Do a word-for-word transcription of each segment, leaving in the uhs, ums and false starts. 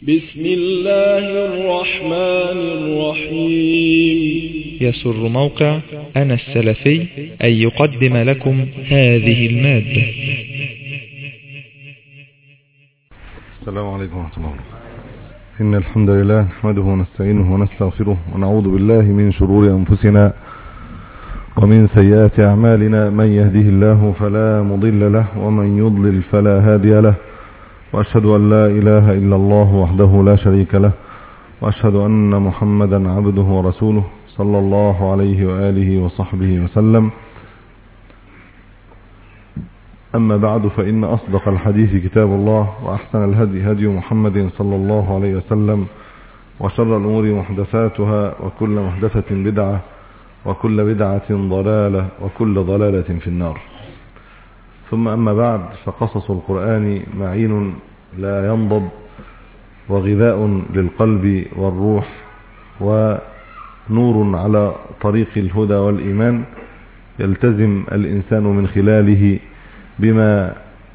بسم الله الرحمن الرحيم. يسر موقع أنا السلفي أن يقدم لكم هذه المادة. السلام عليكم ورحمة الله وبركاته. إن الحمد لله نحمده ونستعينه ونستغفره ونعوذ بالله من شرور أنفسنا ومن سيئات أعمالنا. من يهده الله فلا مضل له ومن يضلل فلا هادي له، وأشهد أن لا إله إلا الله وحده لا شريك له، وأشهد أن محمدا عبده ورسوله صلى الله عليه وآله وصحبه وسلم. أما بعد، فإن أصدق الحديث كتاب الله، وأحسن الهدي هدي محمد صلى الله عليه وسلم، وشر الأمور محدثاتها، وكل محدثة بدعة، وكل بدعة ضلالة، وكل ضلالة في النار. ثم أما بعد، فقصص القرآن معين لا ينضب، وغذاء للقلب والروح، ونور على طريق الهدى والإيمان، يلتزم الإنسان من خلاله بما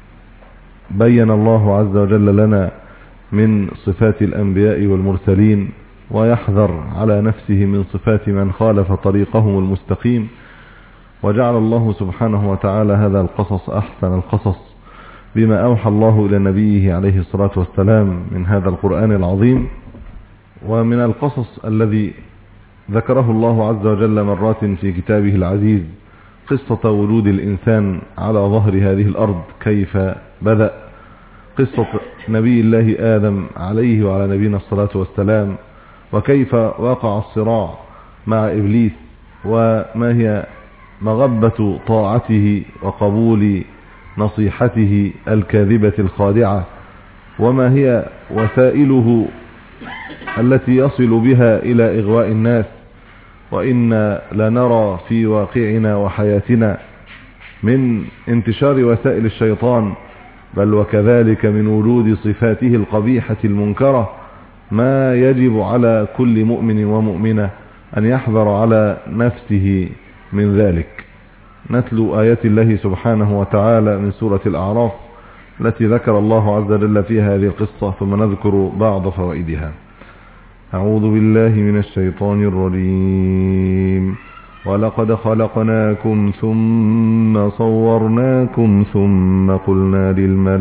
بين الله عز وجل لنا من صفات الأنبياء والمرسلين، ويحذر على نفسه من صفات من خالف طريقهم المستقيم. وجعل الله سبحانه وتعالى هذا القصص أحسن القصص بما أوحى الله إلى نبيه عليه الصلاة والسلام من هذا القرآن العظيم. ومن القصص الذي ذكره الله عز وجل مرات في كتابه العزيز قصة ولود الإنسان على ظهر هذه الأرض، كيف بدأ، قصة نبي الله آدم عليه وعلى نبينا الصلاة والسلام، وكيف وقع الصراع مع إبليس، وما هي مغبة طاعته وقبول نصيحته الكاذبة الخادعة، وما هي وسائله التي يصل بها إلى إغواء الناس. وإن لنرى في واقعنا وحياتنا من انتشار وسائل الشيطان، بل وكذلك من وجود صفاته القبيحة المنكرة، ما يجب على كل مؤمن ومؤمنة أن يحذر على نفسه من ذلك. نتلو آيات الله سبحانه وتعالى من سورة الأعراف التي ذكر الله عز وجل فيها هذه القصة، ثم نذكر بعض فوائدها. أعوذ بالله من الشيطان الرجيم. ولقد خلقناكم ثم صورناكم ثم قلنا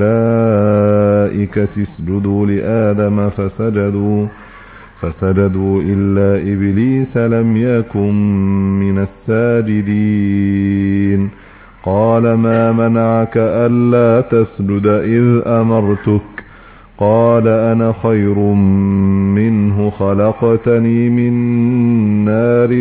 للملائكة اسجدوا لآدم فسجدوا فسجدوا إلا إبليس لم يكن من الساجدين. قال ما منعك ألا تسجد إذ أمرتك؟ قال أنا خير منه، خلقتني من نار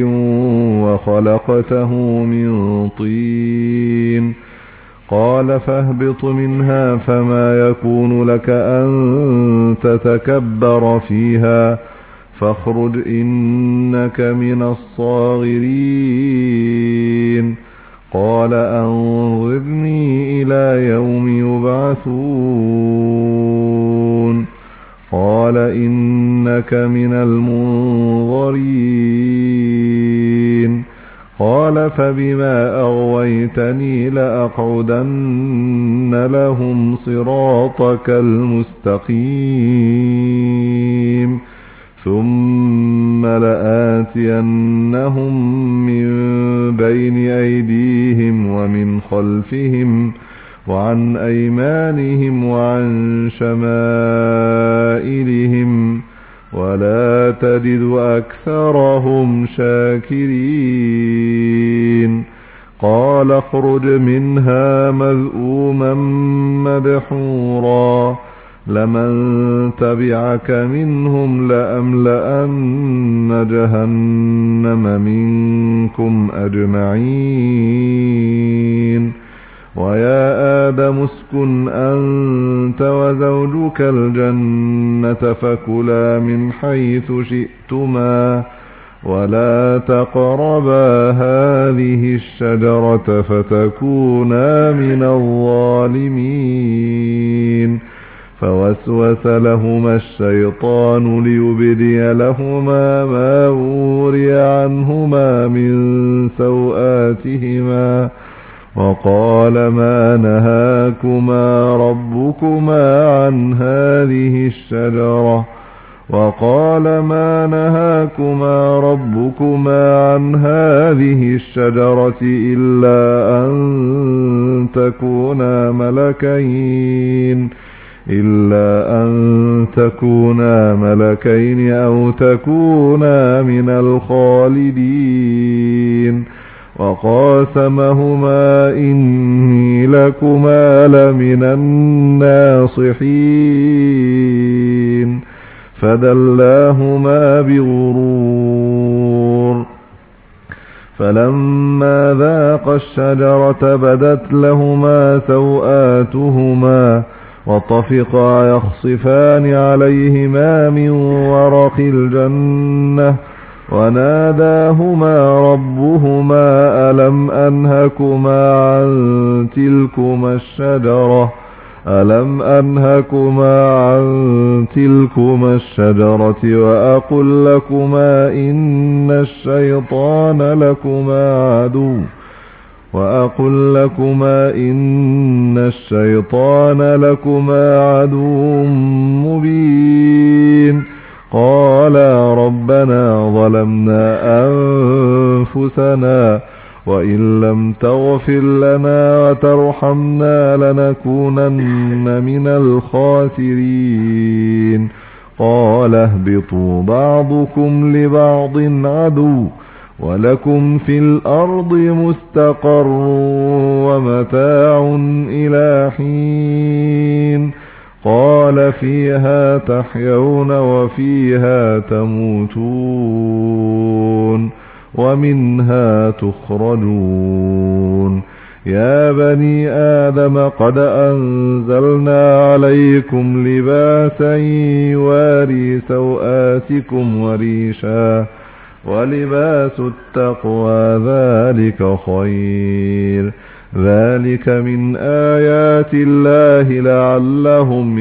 وخلقته من طين. قال فاهبط منها فما يكون لك أن تتكبر فيها فاخرج إنك من الصاغرين. قال أنظرني إلى يوم يبعثون. قال إنك من المنظرين. قال فبما أغويتني لأقعدن لهم صراطك المستقيم ثم لآتينهم من بين أيديهم ومن خلفهم وعن أيمانهم وعن شمائلهم ولا تجد أكثرهم شاكرين. قال اخرج منها مذءوما مدحورا لمن تبعك منهم لأملأن جهنم منكم أجمعين. ويا آدم اسكن أنت وزوجك الجنة فكلا من حيث شئتما ولا تقربا هذه الشجرة فتكونا من الظالمين. فوسوس لهما الشيطان ليبدي لهما ما وري عنهما من سوآتهما وقال ما نهاكما ربكما عن هذه الشجرة وقال ما نهاكما ربكما عن هذه الشجرة إلا أن تكونا ملكين إلا أن تكونا ملكين أو تكونا من الخالدين وقاسمهما إني لكما لمن الناصحين فدلاهما بغرور فلما ذاقا الشجرة بدت لهما سوآتهما وطفقا يخصفان عليهما من ورق الجنة وناداهما ربهما ألم أنهكما عن تلكما الشجرة ألم أنهكما عن تلكما الشجرة وأقل لكما إن الشيطان لكما عدو وأقل لكما إن الشيطان لكما عدو مبين قالا ربنا ظلمنا أنفسنا وإن لم تغفر لنا وترحمنا لنكونن من الخاسرين قال اهبطوا بعضكم لبعض عدو ولكم في الأرض مستقر ومتاع إلى حين قال فيها تحيون وفيها تموتون ومنها تخرجون يا بني آدم قد أنزلنا عليكم لباسا يواري سوآتكم وريشا ولباس التقوى ذلك خير ذلك من آيات الله لعلهم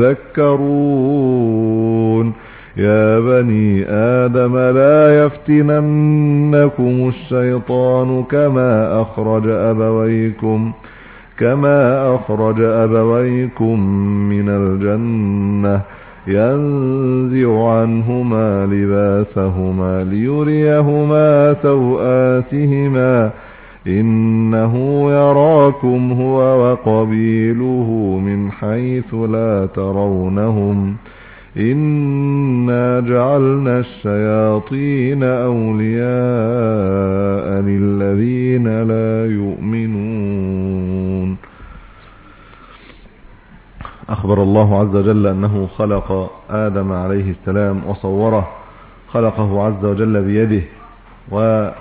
يذكرون يا بني آدم لا يفتننكم الشيطان كما أخرج أبويكم كما أخرج أبويكم من الجنة ينزع عنهما لباسهما ليريهما سوآتهما إنه يراكم هو وقبيله من حيث لا ترونهم إنا جعلنا الشياطين أولياء للذين لا يؤمنون. أخبر الله عز وجل أنه خلق آدم عليه السلام وصوره، خلقه عز وجل بيده وجعل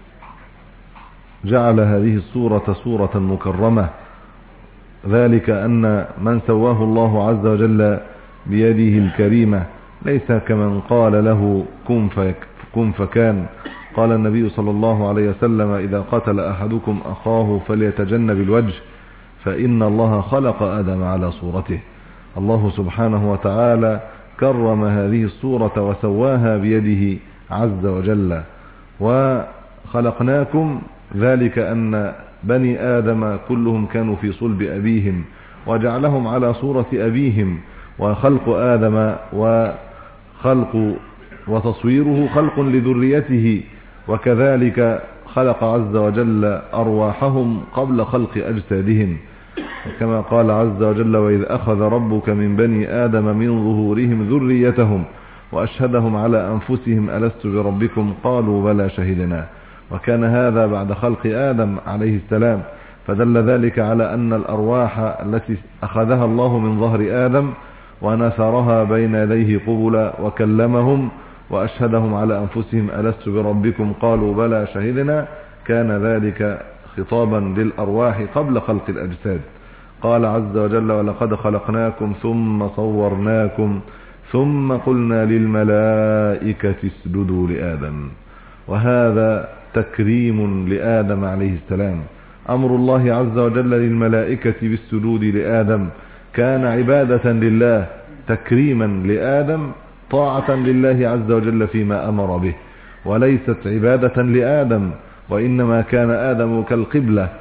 هذه الصورة صورة مكرمة، ذلك أن من سواه الله عز وجل بيده الكريمة ليس كمن قال له كن كن فكان. قال النبي صلى الله عليه وسلم إذا قتل أحدكم أخاه فليتجنب الوجه فإن الله خلق آدم على صورته. الله سبحانه وتعالى كرم هذه الصورة وسواها بيده عز وجل. وخلقناكم ذلك أن بني آدم كلهم كانوا في صلب أبيهم وجعلهم على صورة أبيهم، وخلق آدم وخلق وتصويره خلق لذريته، وكذلك خلق عز وجل أرواحهم قبل خلق أجسادهم، كما قال عز وجل وإذ أخذ ربك من بني آدم من ظهورهم ذريتهم وأشهدهم على أنفسهم ألست بربكم قالوا بلى شهدنا. وكان هذا بعد خلق آدم عليه السلام، فدل ذلك على أن الأرواح التي أخذها الله من ظهر آدم ونثرها بين يديه قبلا وكلمهم وأشهدهم على أنفسهم ألست بربكم قالوا بلى شهدنا، كان ذلك خطابا للأرواح قبل خلق الأجساد. قال عز وجل ولقد خلقناكم ثم صورناكم ثم قلنا للملائكة اسجدوا لآدم. وهذا تكريم لآدم عليه السلام. أمر الله عز وجل للملائكة بالسجود لآدم كان عبادة لله، تكريما لآدم، طاعة لله عز وجل فيما أمر به، وليست عبادة لآدم، وإنما كان آدم كالقبلة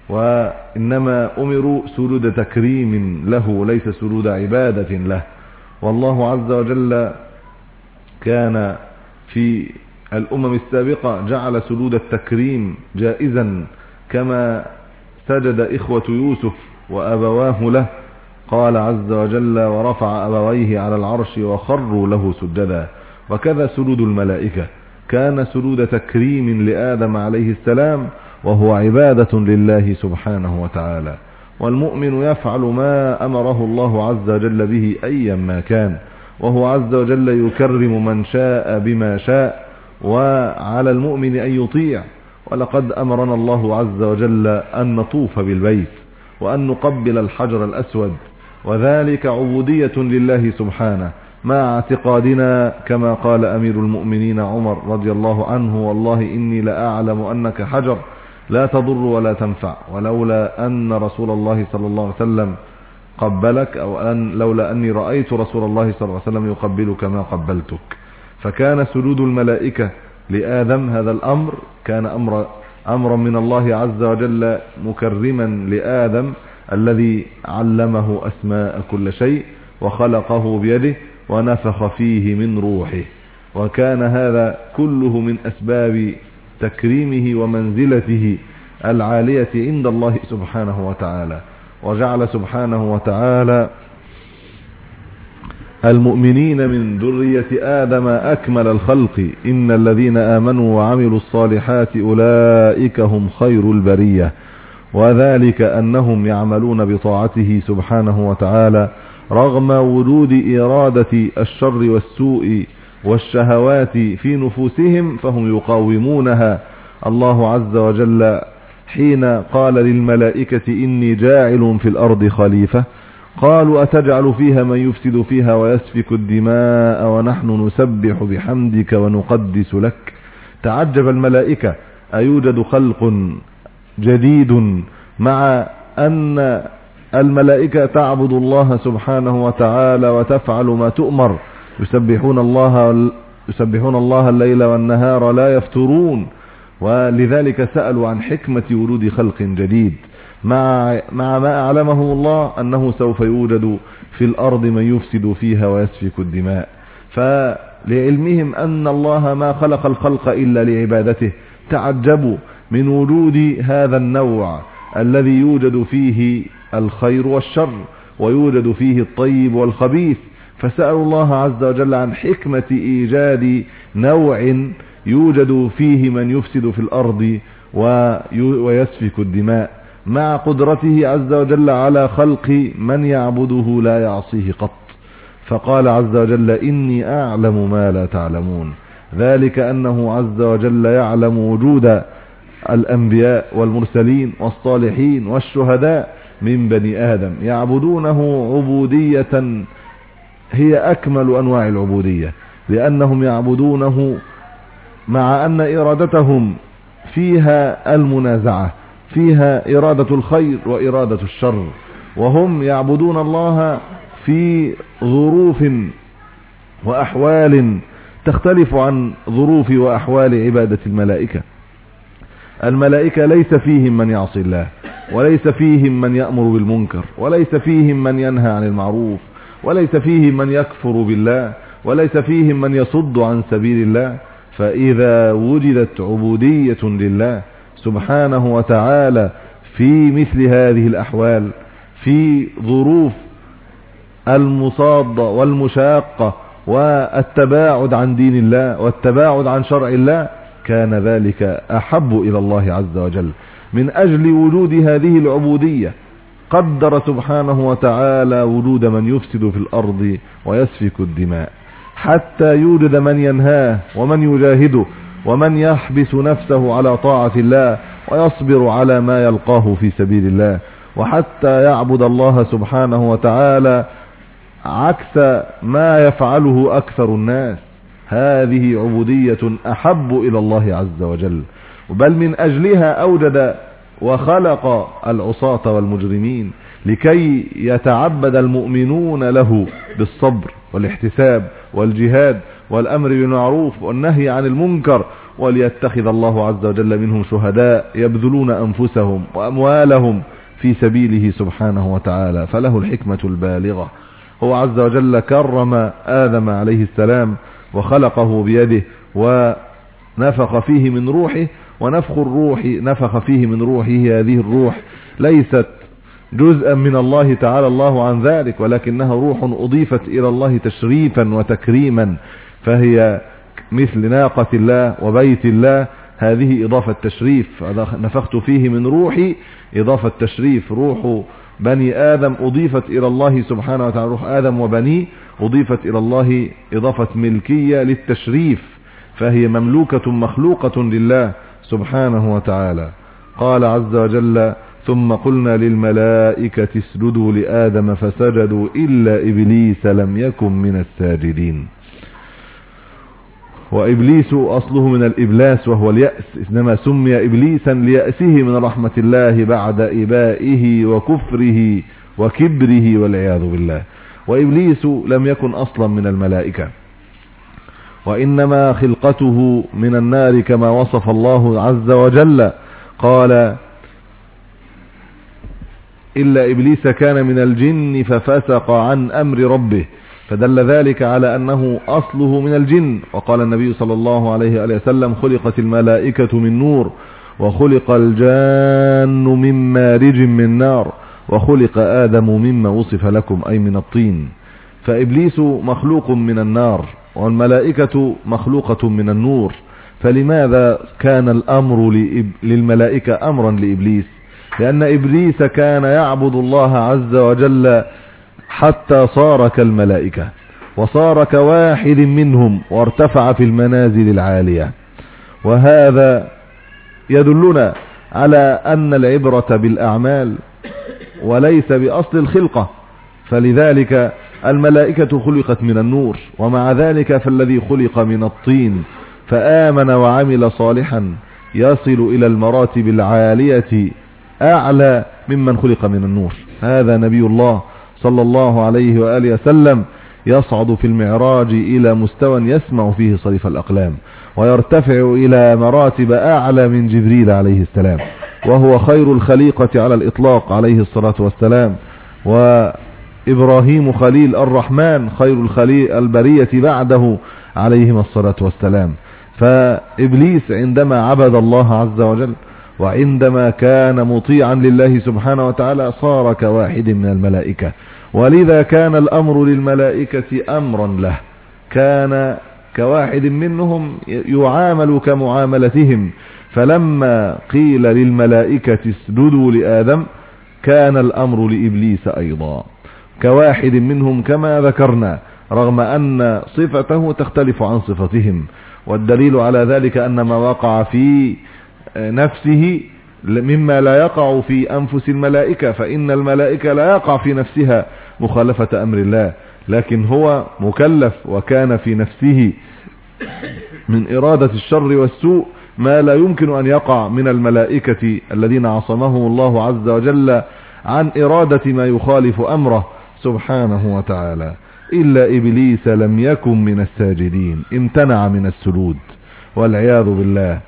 وإنما أمروا سجود تكريم له ليس سجود عبادة له. والله عز وجل كان في الأمم السابقة جعل سجود التكريم جائزا، كما سجد إخوة يوسف وأبواه له. قال عز وجل: ورفع أبويه على العرش وخروا له سجدا. وكذا سجود الملائكة كان سجود تكريم لآدم عليه السلام، وهو عبادة لله سبحانه وتعالى. والمؤمن يفعل ما أمره الله عز وجل به أيا ما كان، وهو عز وجل يكرم من شاء بما شاء، وعلى المؤمن أن يطيع. ولقد أمرنا الله عز وجل أن نطوف بالبيت وأن نقبل الحجر الأسود، وذلك عبودية لله سبحانه، مع اعتقادنا كما قال أمير المؤمنين عمر رضي الله عنه: والله إني لأعلم أنك حجر لا تضر ولا تنفع، ولولا أن رسول الله صلى الله عليه وسلم قبلك، أو أن لولا أني رأيت رسول الله صلى الله عليه وسلم يقبلك ما قبلتك. فكان سجود الملائكة لآدم هذا الأمر كان أمر أمرا من الله عز وجل مكرما لآدم، الذي علمه أسماء كل شيء وخلقه بيده ونفخ فيه من روحه. وكان هذا كله من أسباب تكريمه ومنزلته العالية عند الله سبحانه وتعالى. وجعل سبحانه وتعالى المؤمنين من ذرية آدم أكمل الخلق، إن الذين آمنوا وعملوا الصالحات أولئك هم خير البرية. وذلك أنهم يعملون بطاعته سبحانه وتعالى رغم وجود إرادة الشر والسوء والشهوات في نفوسهم، فهم يقاومونها. الله عز وجل حين قال للملائكة: إني جاعل في الأرض خليفة، قالوا: أتجعل فيها من يفسد فيها ويسفك الدماء ونحن نسبح بحمدك ونقدس لك. تعجب الملائكة: أيوجد خلق جديد مع أن الملائكة تعبد الله سبحانه وتعالى وتفعل ما تؤمر، يسبحون الله يسبحون الله الليل والنهار لا يفترون. ولذلك سألوا عن حكمة وجود خلق جديد، مع مع ما أعلمه الله أنه سوف يوجد في الأرض من يفسد فيها ويسفك الدماء. فلعلمهم أن الله ما خلق الخلق إلا لعبادته، تعجبوا من وجود هذا النوع الذي يوجد فيه الخير والشر ويوجد فيه الطيب والخبيث، فسألوا الله عز وجل عن حكمة إيجاد نوع يوجد فيه من يفسد في الأرض ويسفك الدماء، مع قدرته عز وجل على خلق من يعبده لا يعصيه قط. فقال عز وجل: إني أعلم ما لا تعلمون. ذلك أنه عز وجل يعلم وجود الأنبياء والمرسلين والصالحين والشهداء من بني آدم، يعبدونه عبودية هي أكمل أنواع العبودية، لأنهم يعبدونه مع أن إرادتهم فيها المنازعة، فيها إرادة الخير وإرادة الشر، وهم يعبدون الله في ظروف وأحوال تختلف عن ظروف وأحوال عبادة الملائكة. الملائكة ليس فيهم من يعصي الله، وليس فيهم من يأمر بالمنكر، وليس فيهم من ينهى عن المعروف، وليس فيهم من يكفر بالله، وليس فيهم من يصد عن سبيل الله. فإذا وجدت عبودية لله سبحانه وتعالى في مثل هذه الأحوال، في ظروف المصادة والمشاقة والتباعد عن دين الله والتباعد عن شرع الله، كان ذلك أحب إلى الله عز وجل. من أجل وجود هذه العبودية قدر سبحانه وتعالى وجود من يفسد في الأرض ويسفك الدماء، حتى يوجد من ينهاه ومن يجاهده ومن يحبس نفسه على طاعة الله ويصبر على ما يلقاه في سبيل الله، وحتى يعبد الله سبحانه وتعالى عكس ما يفعله أكثر الناس. هذه عبودية أحب إلى الله عز وجل، بل من أجلها أوجد وخلق العصاة والمجرمين، لكي يتعبد المؤمنون له بالصبر والاحتساب والجهاد والأمر بالمعروف والنهي عن المنكر وليتخذ الله عز وجل منهم شهداء يبذلون أنفسهم وأموالهم في سبيله سبحانه وتعالى. فله الحكمة البالغة. هو عز وجل كرم آدم عليه السلام وخلقه بيده ونفخ فيه من روحه، ونفخ الروح نفخ فيه من روحه هذه الروح ليست جزءا من الله تعالى الله عن ذلك، ولكنها روح أضيفت إلى الله تشريفا وتكريما، فهي مثل ناقة الله وبيت الله، هذه إضافة تشريف. نفخت فيه من روحي إضافة تشريف. روح بني آدم أضيفت إلى الله سبحانه وتعالى، روح آدم وبنيه أضيفت إلى الله إضافة ملكية للتشريف، فهي مملوكة مخلوقة لله سبحانه وتعالى. قال عز وجل: ثم قلنا للملائكة اسجدوا لآدم فسجدوا إلا إبليس لم يكن من الساجدين. وإبليس أصله من الإبلاس وهو اليأس، إنما سمي إبليسا ليأسه من رحمة الله بعد إبائه وكفره وكبره والعياذ بالله. وإبليس لم يكن أصلا من الملائكة، وإنما خلقته من النار كما وصف الله عز وجل. قال: إلا إبليس كان من الجن ففسق عن أمر ربه، فدل ذلك على أنه أصله من الجن. وقال النبي صلى الله عليه وسلم: خلقت الملائكة من نور، وخلق الجان من مارج من نار، وخلق آدم مما وصف لكم أي من الطين. فإبليس مخلوق من النار، والملائكة مخلوقة من النور. فلماذا كان الأمر للملائكة أمرا لإبليس؟ لأن إبليس كان يعبد الله عز وجل حتى صار كالملائكة، وصار كواحد منهم، وارتفع في المنازل العالية. وهذا يدلنا على أن العبرة بالأعمال وليس بأصل الخلقة. فلذلك الملائكة خلقت من النور، ومع ذلك فالذي خلق من الطين فآمن وعمل صالحا يصل إلى المراتب العالية أعلى ممن خلق من النور. هذا نبي الله صلى الله عليه وآله وسلم يصعد في المعراج إلى مستوى يسمع فيه صريف الأقلام، ويرتفع إلى مراتب أعلى من جبريل عليه السلام، وهو خير الخليقة على الإطلاق عليه الصلاة والسلام. وإبراهيم خليل الرحمن خير الخليل البرية بعده عليهما الصلاة والسلام. فإبليس عندما عبد الله عز وجل وعندما كان مطيعا لله سبحانه وتعالى صار كواحد من الملائكة، ولذا كان الأمر للملائكة أمرا له، كان كواحد منهم يعامل كمعاملتهم. فلما قيل للملائكة اسجدوا لآدم كان الأمر لإبليس أيضا كواحد منهم كما ذكرنا، رغم أن صفته تختلف عن صفتهم. والدليل على ذلك أن ما وقع في نفسه مما لا يقع في أنفس الملائكة، فإن الملائكة لا يقع في نفسها مخالفة أمر الله، لكن هو مكلف وكان في نفسه من إرادة الشر والسوء ما لا يمكن أن يقع من الملائكة الذين عصمهم الله عز وجل عن إرادة ما يخالف أمره سبحانه وتعالى. إلا إبليس لم يكن من الساجدين، امتنع من السجود والعياذ بالله،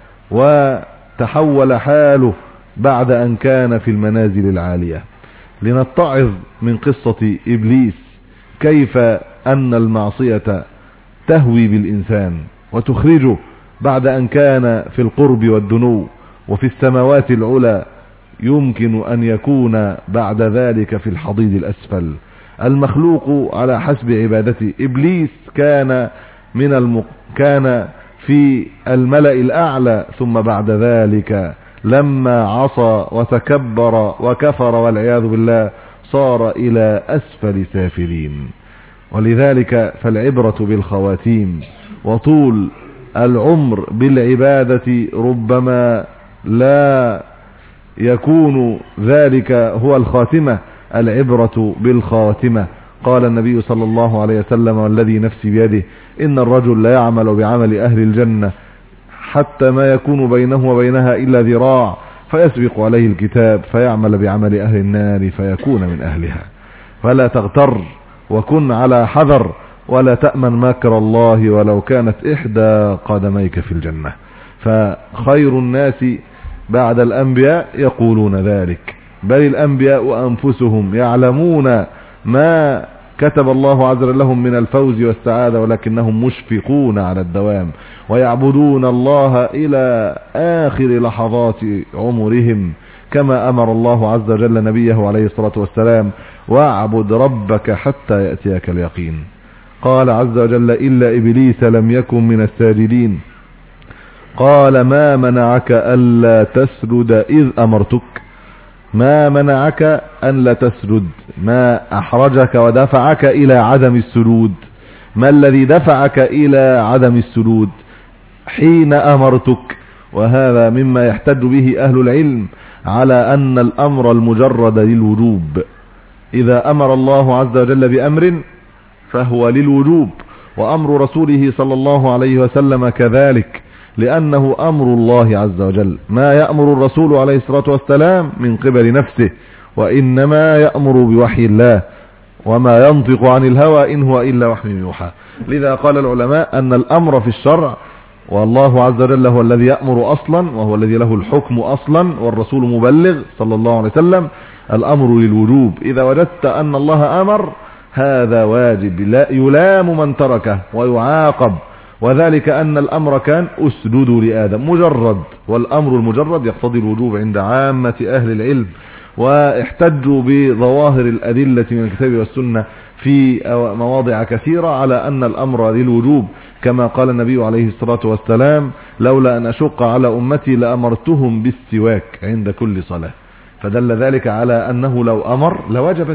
وتحول حاله بعد أن كان في المنازل العالية. لنتعظ من قصة إبليس كيف أن المعصية تهوي بالإنسان وتخرجه بعد أن كان في القرب والدنو وفي السماوات العلى، يمكن أن يكون بعد ذلك في الحضيض الأسفل. المخلوق على حسب عبادته. إبليس كان من الم... كان في الملأ الأعلى، ثم بعد ذلك لما عصى وتكبر وكفر والعياذ بالله صار إلى أسفل سافلين. ولذلك فالعبرة بالخواتيم، وطول العمر بالعبادة ربما لا يكون ذلك هو الخاتمة، العبرة بالخاتمة. قال النبي صلى الله عليه وسلم: والذي نفسي بيده إن الرجل لا يعمل بعمل أهل الجنة حتى ما يكون بينه وبينها إلا ذراع، فيسبق عليه الكتاب فيعمل بعمل أهل النار فيكون من أهلها. فلا تغتر وكن على حذر، ولا تأمن مكر الله ولو كانت إحدى قدميك في الجنة. فخير الناس بعد الأنبياء يقولون ذلك، بل الأنبياء أنفسهم يعلمون ما كتب الله عز وجل لهم من الفوز والسعادة، ولكنهم مشفقون على الدوام ويعبدون الله إلى آخر لحظات عمرهم، كما أمر الله عز وجل نبيه عليه الصلاة والسلام: واعبد ربك حتى يأتيك اليقين. قال عز وجل: إلا إبليس لم يكن من الساجدين. قال: ما منعك ألا تسجد إذ أمرتك؟ ما منعك أن لا تسجد؟ ما أحرجك ودفعك إلى عدم السجود؟ ما الذي دفعك إلى عدم السجود حين أمرتك؟ وهذا مما يحتج به أهل العلم على أن الأمر المجرد للوجوب. إذا أمر الله عز وجل بأمر فهو للوجوب، وأمر رسوله صلى الله عليه وسلم كذلك، لأنه أمر الله عز وجل. ما يأمر الرسول عليه الصلاة والسلام من قبل نفسه، وإنما يأمر بوحي الله، وما ينطق عن الهوى إن هو إلا وحي يوحى. لذا قال العلماء أن الأمر في الشرع، والله عز وجل هو الذي يأمر أصلا، وهو الذي له الحكم أصلا، والرسول مبلغ صلى الله عليه وسلم، الأمر للوجوب. إذا وجدت أن الله أمر هذا واجب، لا يلام من تركه ويعاقب، وذلك أن الأمر كان أسجدوا لآدم مجرد، والأمر المجرد يقتضي الوجوب عند عامة أهل العلم، واحتجوا بظواهر الأدلة من الكتاب والسنة في مواضع كثيرة على أن الأمر للوجوب، كما قال النبي عليه الصلاة والسلام: لولا أن أشق على أمتي لأمرتهم بالسواك عند كل صلاة. فدل ذلك على أنه لو أمر لوجبت،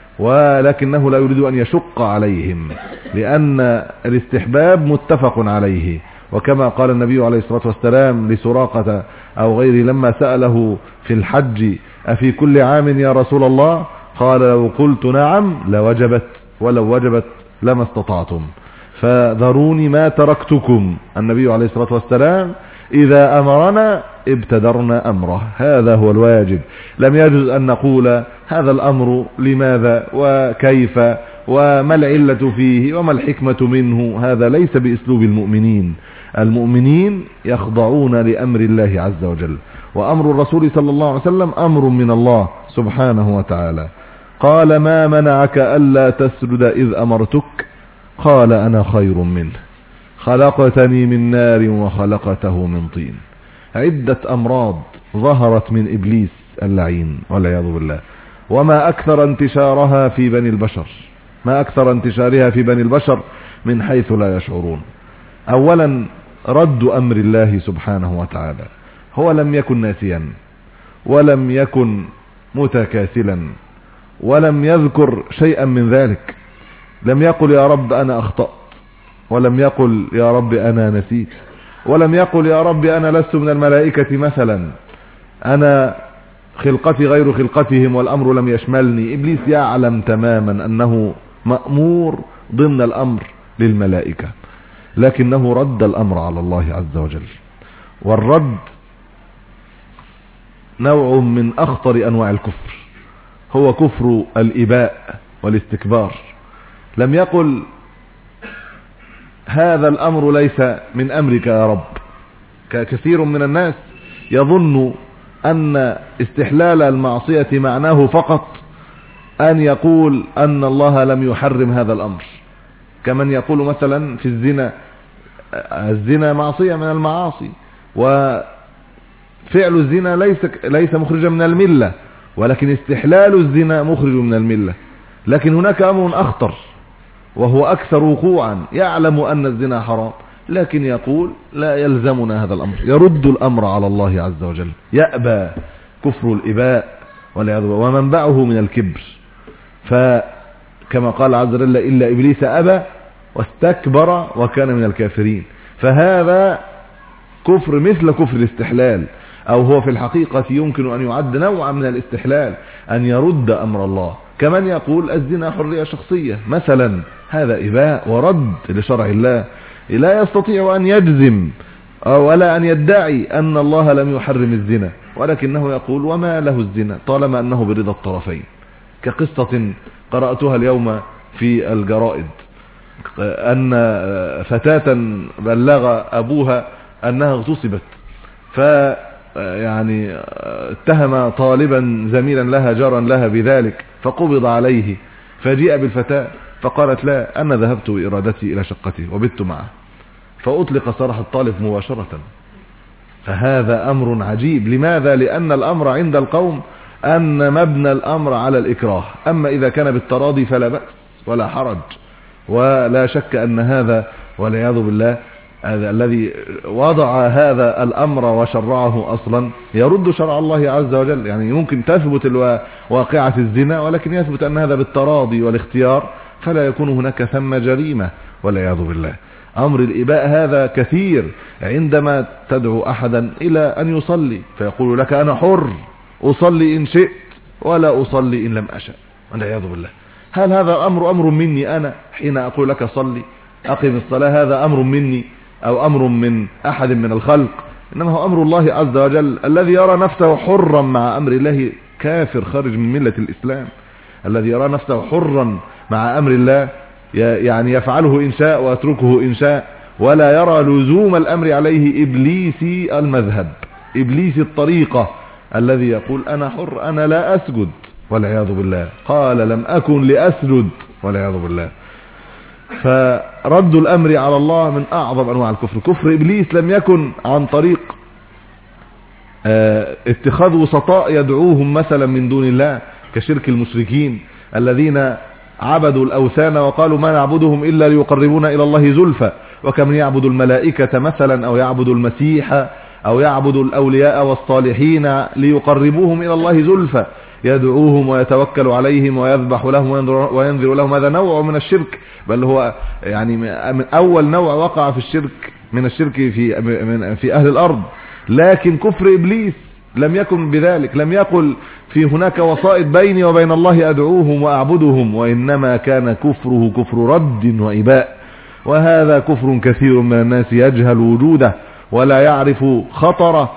ولكنه لا يريد أن يشق عليهم، لأن الاستحباب متفق عليه. وكما قال النبي عليه الصلاة والسلام لسراقة أو غيره لما سأله في الحج: أفي كل عام يا رسول الله؟ قال: لو قلت نعم لوجبت، ولو وجبت لما استطعتم، فذروني ما تركتكم. النبي عليه الصلاة والسلام إذا أمرنا ابتدرنا أمره، هذا هو الواجب. لم يجوز أن نقول هذا الأمر لماذا وكيف وما العلة فيه وما الحكمة منه، هذا ليس بأسلوب المؤمنين. المؤمنين يخضعون لأمر الله عز وجل، وأمر الرسول صلى الله عليه وسلم أمر من الله سبحانه وتعالى. قال: ما منعك ألا تسجد إذ أمرتك؟ قال: أنا خير منه، خلقتني من نار وخلقته من طين. عدة أمراض ظهرت من إبليس اللعين والعياذ بالله، وما أكثر انتشارها في بني البشر، ما أكثر انتشارها في بني البشر من حيث لا يشعرون. أولا رد أمر الله سبحانه وتعالى، هو لم يكن ناسيا ولم يكن متكاسلا ولم يذكر شيئا من ذلك. لم يقل يا رب أنا أخطأت، ولم يقل يا رب أنا نسيت، ولم يقل يا رب أنا لست من الملائكة مثلا، أنا خلقتي غير خلقتهم والأمر لم يشملني. إبليس يعلم تماما أنه مأمور ضمن الأمر للملائكة، لكنه رد الأمر على الله عز وجل. والرد نوع من أخطر أنواع الكفر، هو كفر الإباء والاستكبار. لم يقل هذا الأمر ليس من أمرك يا رب. كثير من الناس يظن أن استحلال المعصية معناه فقط أن يقول أن الله لم يحرم هذا الأمر، كمن يقول مثلا في الزنا: الزنا معصية من المعاصي، وفعل الزنا ليس ليس مخرجا من الملة، ولكن استحلال الزنا مخرج من الملة. لكن هناك أمر أخطر وهو أكثر وقوعا، يعلم أن الزنا حرام لكن يقول لا يلزمنا هذا الأمر، يرد الأمر على الله عز وجل، يأبى. كفر الإباء ومنبعه من الكبر. فكما قال عز وجل: إلا إبليس أبى واستكبر وكان من الكافرين. فهذا كفر مثل كفر الاستحلال، أو هو في الحقيقة يمكن أن يعد نوعا من الاستحلال، أن يرد أمر الله. كمن يقول الزنا حرية شخصية مثلا، هذا إباء ورد لشرع الله، لا يستطيع أن يجزم ولا أن يدعي أن الله لم يحرم الزنا، ولكنه يقول وما له الزنا طالما أنه برضا الطرفين. كقصة قرأتها اليوم في الجرائد، أن فتاة بلغ أبوها أنها اغتصبت، ف يعني اتهم طالبا زميلا لها جارا لها بذلك فقبض عليه، فجيء بالفتاة فقالت لا أنا ذهبت بإرادتي إلى شقتي وبت معه، فأطلق سراح الطالب مباشرة. فهذا أمر عجيب. لماذا؟ لأن الأمر عند القوم أن مبنى الأمر على الإكراه، أما إذا كان بالتراضي فلا بأس ولا حرج، ولا شك أن هذا والعياذ بالله هذا الذي وضع هذا الأمر وشرعه أصلا يرد شرع الله عز وجل. يعني ممكن تثبت واقعة الزنا ولكن يثبت أن هذا بالتراضي والاختيار، فلا يكون هناك ثم جريمة والعياذ بالله. أمر الإباء هذا كثير، عندما تدعو أحدا إلى أن يصلي فيقول لك أنا حر أصلي إن شئت ولا أصلي إن لم أشأ والعياذ بالله. هل هذا أمر أمر مني أنا حين أقول لك صلي أقم الصلاة؟ هذا أمر مني أو أمر من أحد من الخلق؟ إنما هو أمر الله عز وجل. الذي يرى نفسه حرا مع أمر الله كافر خارج من ملة الإسلام. الذي يرى نفسه حرا مع أمر الله يعني يفعله إن شاء ويتركه إن شاء، ولا يرى لزوم الأمر عليه إبليسي المذهب، إبليسي الطريقة، الذي يقول أنا حر أنا لا أسجد والعياذ بالله، قال لم أكن لأسجد والعياذ بالله. فرد الأمر على الله من أعظم أنواع الكفر. كفر إبليس لم يكن عن طريق اتخاذ وسطاء يدعوهم مثلا من دون الله كشرك المشركين الذين عبدوا الأوثان وقالوا ما نعبدهم إلا ليقربونا إلى الله زلفى، وكمن يعبد الملائكة مثلا أو يعبد المسيح أو يعبد الأولياء والصالحين ليقربوهم إلى الله زلفى، يدعوهم ويتوكل عليهم ويذبح لهم وينذر لهم. هذا نوع من الشرك، بل هو يعني من أول نوع وقع في الشرك من الشرك في من في أهل الأرض. لكن كفر إبليس لم يكن بذلك، لم يقل في هناك وسائط بيني وبين الله أدعوهم وأعبدهم، وإنما كان كفره كفر رد وإباء. وهذا كفر كثير من الناس يجهل وجوده ولا يعرف خطره،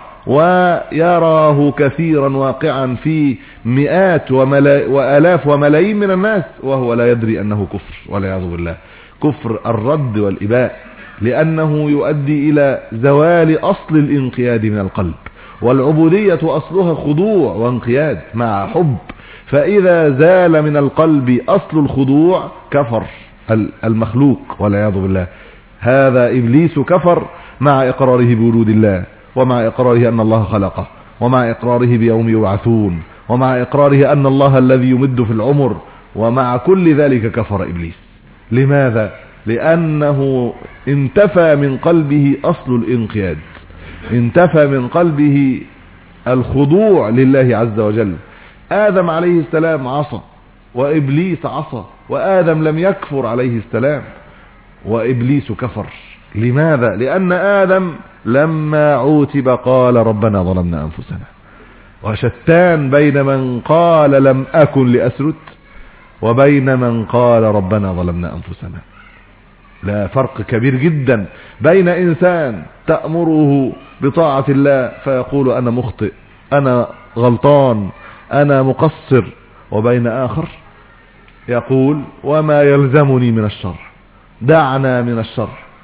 ويراه كثيرا واقعا في مئات وملا... وآلاف وملايين من الناس وهو لا يدري أنه كفر والعياذ بالله. كفر الرد والإباء، لأنه يؤدي إلى زوال أصل الانقياد من القلب، والعبودية أصلها خضوع وانقياد مع حب، فإذا زال من القلب أصل الخضوع كفر المخلوق والعياذ بالله. هذا إبليس كفر مع إقراره بوجود الله، ومع إقراره أن الله خلقه، ومع إقراره بيوم يبعثون، ومع إقراره أن الله الذي يمد في العمر، ومع كل ذلك كفر إبليس. لماذا؟ لأنه انتفى من قلبه أصل الانقياد، انتفى من قلبه الخضوع لله عز وجل. آدم عليه السلام عصى وإبليس عصى، وآدم لم يكفر عليه السلام وإبليس كفر. لماذا؟ لأن آدم لما عوتب قال ربنا ظلمنا أنفسنا. وشتان بين من قال لم أكن لأسرد وبين من قال ربنا ظلمنا أنفسنا. لا فرق كبير جدا بين إنسان تأمره بطاعة الله فيقول أنا مخطئ أنا غلطان أنا مقصر، وبين آخر يقول وما يلزمني من الشر، دعنا من الشر،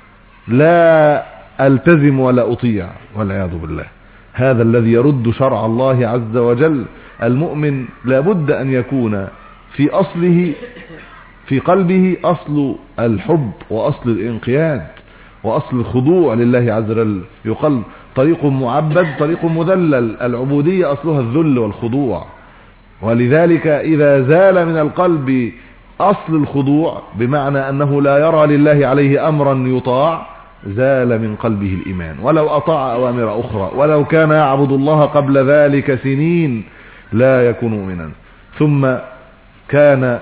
لا ألتزم ولا أطيع والعياذ بالله. هذا الذي يرد شرع الله عز وجل. المؤمن لابد أن يكون في أصله في قلبه أصل الحب وأصل الانقياد وأصل الخضوع لله عز وجل. يقال طريق معبد طريق مذلل، العبودية أصلها الذل والخضوع. ولذلك إذا زال من القلب أصل الخضوع بمعنى أنه لا يرى لله عليه أمرا يطاع، زال من قلبه الإيمان. ولو أطاع أوامر أخرى، ولو كان يعبد الله قبل ذلك سنين، لا يكون مؤمنا. ثم كان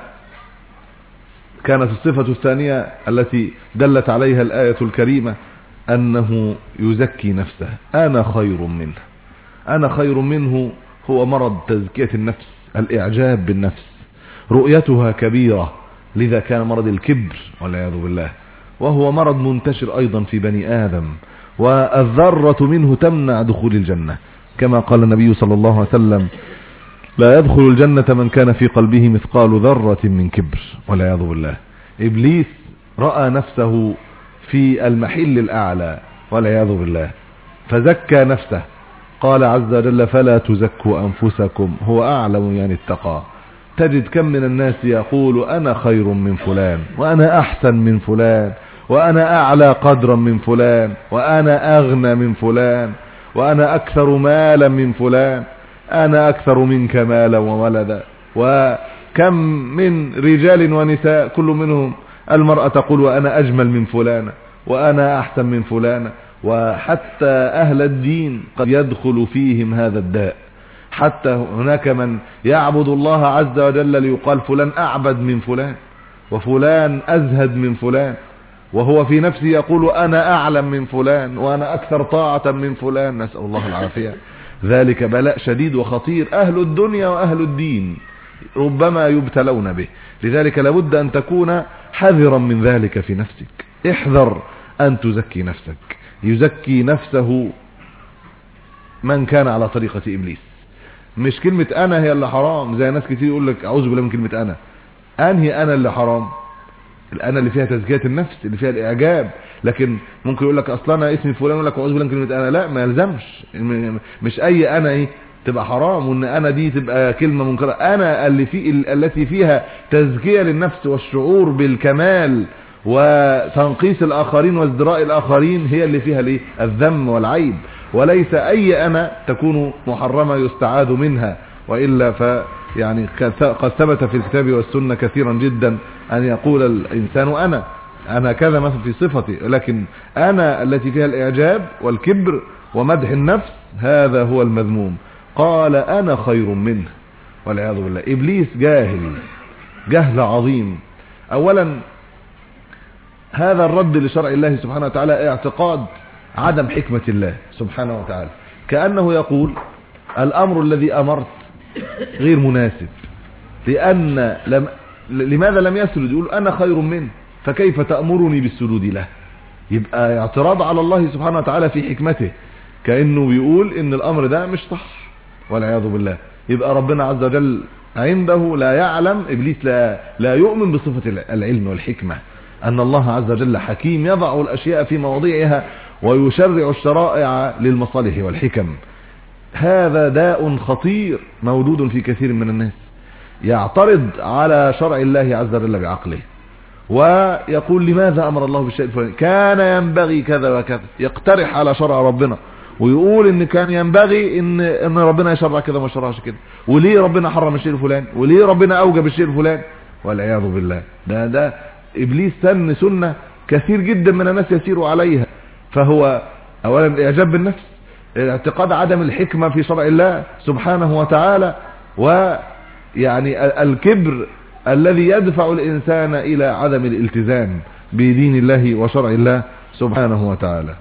كانت الصفة الثانية التي دلت عليها الآية الكريمة أنه يزكي نفسه. أنا خير منه، أنا خير منه هو مرض تزكية النفس، الإعجاب بالنفس، رؤيتها كبيرة، لذا كان مرض الكبر والعياذ بالله، وهو مرض منتشر أيضا في بني آدم، والذرة منه تمنع دخول الجنة، كما قال النبي صلى الله عليه وسلم لا يدخل الجنة من كان في قلبه مثقال ذرة من كبر والعياذ بالله. إبليس رأى نفسه في المحل الأعلى والعياذ بالله، فزكى نفسه. قال عز وجل فلا تزكوا أنفسكم هو أعلم يعني اتقى. تجد كم من الناس يقول أنا خير من فلان، وأنا أحسن من فلان، وأنا أعلى قدرا من فلان، وأنا أغنى من فلان، وأنا أكثر مالا من فلان، أنا أكثر منك مالا وولدا. وكم من رجال ونساء كل منهم المرأة تقول وأنا أجمل من فلان، وأنا أحسن من فلان. وحتى أهل الدين قد يدخل فيهم هذا الداء، حتى هناك من يعبد الله عز وجل ليقال فلان أعبد من فلان، وفلان أزهد من فلان، وهو في نفسه يقول أنا أعلم من فلان، وأنا أكثر طاعة من فلان. نسأل الله العافية. ذلك بلاء شديد وخطير، أهل الدنيا وأهل الدين ربما يبتلون به. لذلك لابد أن تكون حذرا من ذلك في نفسك. احذر أن تزكي نفسك. يزكي نفسه من كان على طريقة إبليس. مش كلمة أنا هي اللي حرام، زي ناس كتير يقول لك أعوذ بالله من كلمة أنا. أنهي أنا اللي حرام؟ الأنا اللي فيها تزكية النفس، اللي فيها الإعجاب. لكن ممكن يقول لك أصلا أنا اسمي فلان، يقول لك أعوذ بالله من كلمة أنا. لا، ما يلزمش. مش أي أنا إيه تبقى حرام، وإن أنا دي تبقى كلمة منكرة. أنا اللي في التي فيها تزكية للنفس والشعور بالكمال وتنقيص الآخرين وازدراء الآخرين هي اللي فيها ليه الذم والعيب، وليس أي أنا تكون محرمة يستعاذ منها. وإلا ف يعني قد ثبت في الكتاب والسنة كثيرا جدا أن يقول الإنسان أنا أنا كذا مثلا في صفتي، لكن أنا التي فيها الإعجاب والكبر ومدح النفس هذا هو المذموم. قال أنا خير منه والعياذ بالله. إبليس جاهل جهل عظيم. أولا هذا الرد لشرع الله سبحانه وتعالى اعتقاد عدم حكمة الله سبحانه وتعالى، كأنه يقول الأمر الذي أمرت غير مناسب، لأن لم لماذا لم يسجد؟ يقول أنا خير منه، فكيف تأمرني بالسجود له؟ يبقى اعتراض على الله سبحانه وتعالى في حكمته، كأنه بيقول إن الأمر ده مش صح والعياذ بالله. يبقى ربنا عز وجل عنده لا يعلم، إبليس لا, لا يؤمن بصفة العلم والحكمة، أن الله عز وجل حكيم يضع الأشياء في مواضعها ويشرع الشرائع للمصالح والحكم. هذا داء خطير موجود في كثير من الناس، يعترض على شرع الله عز وجل بعقله ويقول لماذا أمر الله بالشيء الفلاني، كان ينبغي كذا وكذا، يقترح على شرع ربنا ويقول ان كان ينبغي ان ان ربنا يشرع كذا وما شرعش كده، وليه ربنا حرم الشيء الفلاني، وليه ربنا اوجب الشيء الفلاني، والعياذ بالله. ده ده ابليس سن سنه كثير جدا من الناس يسيروا عليها. فهو اولا الاعجاب بالنفس، اعتقاد عدم الحكمه في شرع الله سبحانه وتعالى، ويعني الكبر الذي يدفع الانسان الى عدم الالتزام بدين الله وشرع الله سبحانه وتعالى.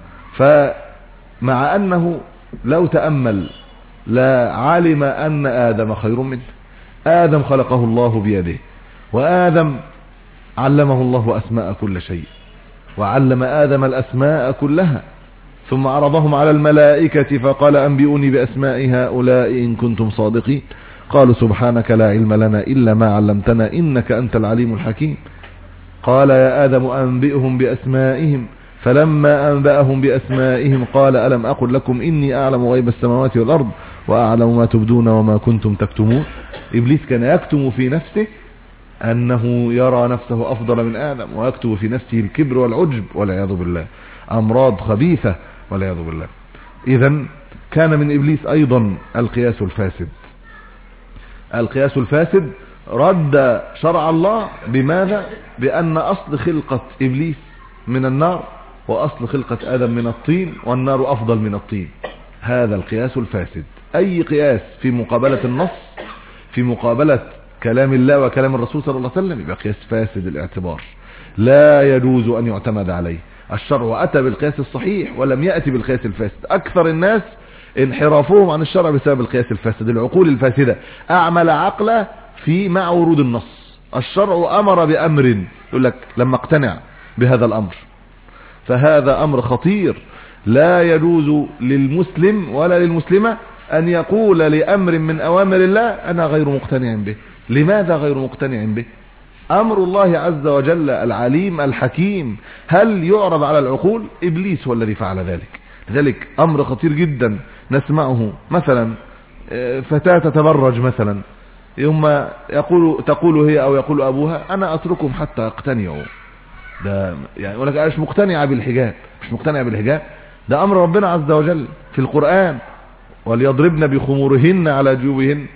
فمع انه لو تأمل لا علم ان آدم خير منه. آدم خلقه الله بيده، وآدم علمه الله أسماء كل شيء، وعلم آدم الأسماء كلها، ثم عرضهم على الملائكة فقال أنبئوني بأسماء هؤلاء إن كنتم صادقين. قالوا سبحانك لا علم لنا إلا ما علمتنا إنك أنت العليم الحكيم. قال يا آدم أنبئهم بأسمائهم، فلما أنبأهم بأسمائهم قال ألم أقل لكم إني أعلم غيب السماوات والأرض وأعلم ما تبدون وما كنتم تكتمون. إبليس كان يكتم في نفسه أنه يرى نفسه أفضل من آدم، ويكتب في نفسه الكبر والعجب والعياذ بالله، أمراض خبيثة والعياذ بالله. إذن كان من إبليس أيضا القياس الفاسد. القياس الفاسد رد شرع الله بماذا؟ بأن أصل خلقة إبليس من النار، وأصل خلقة آدم من الطين، والنار أفضل من الطين. هذا القياس الفاسد. أي قياس في مقابلة النص، في مقابلة كلام الله وكلام الرسول صلى الله عليه وسلم، يبقى قياس فاسد الاعتبار، لا يجوز أن يعتمد عليه. الشرع أتى بالقياس الصحيح ولم يأتي بالقياس الفاسد. أكثر الناس انحرافهم عن الشرع بسبب القياس الفاسد. العقول الفاسدة أعمل عقله في مع ورود النص. الشرع أمر بأمر، يقول لك لما اقتنع بهذا الأمر، فهذا أمر خطير. لا يجوز للمسلم ولا للمسلمة أن يقول لأمر من أوامر الله أنا غير مقتنع به. لماذا غير مقتنع به؟ أمر الله عز وجل العليم الحكيم، هل يعرض على العقول؟ إبليس هو الذي فعل ذلك. لذلك أمر خطير جدا نسمعه، مثلا فتاة تتبرج مثلا، يوم يقول تقول هي أو يقول أبوها أنا أتركهم حتى يقتنعوا. ده يعني يقول لك أنا مش مقتنعة بالحجاب، مش مقتنعة بالحجاب، ده أمر ربنا عز وجل في القرآن، وليضربن بخمورهن على جيوبهن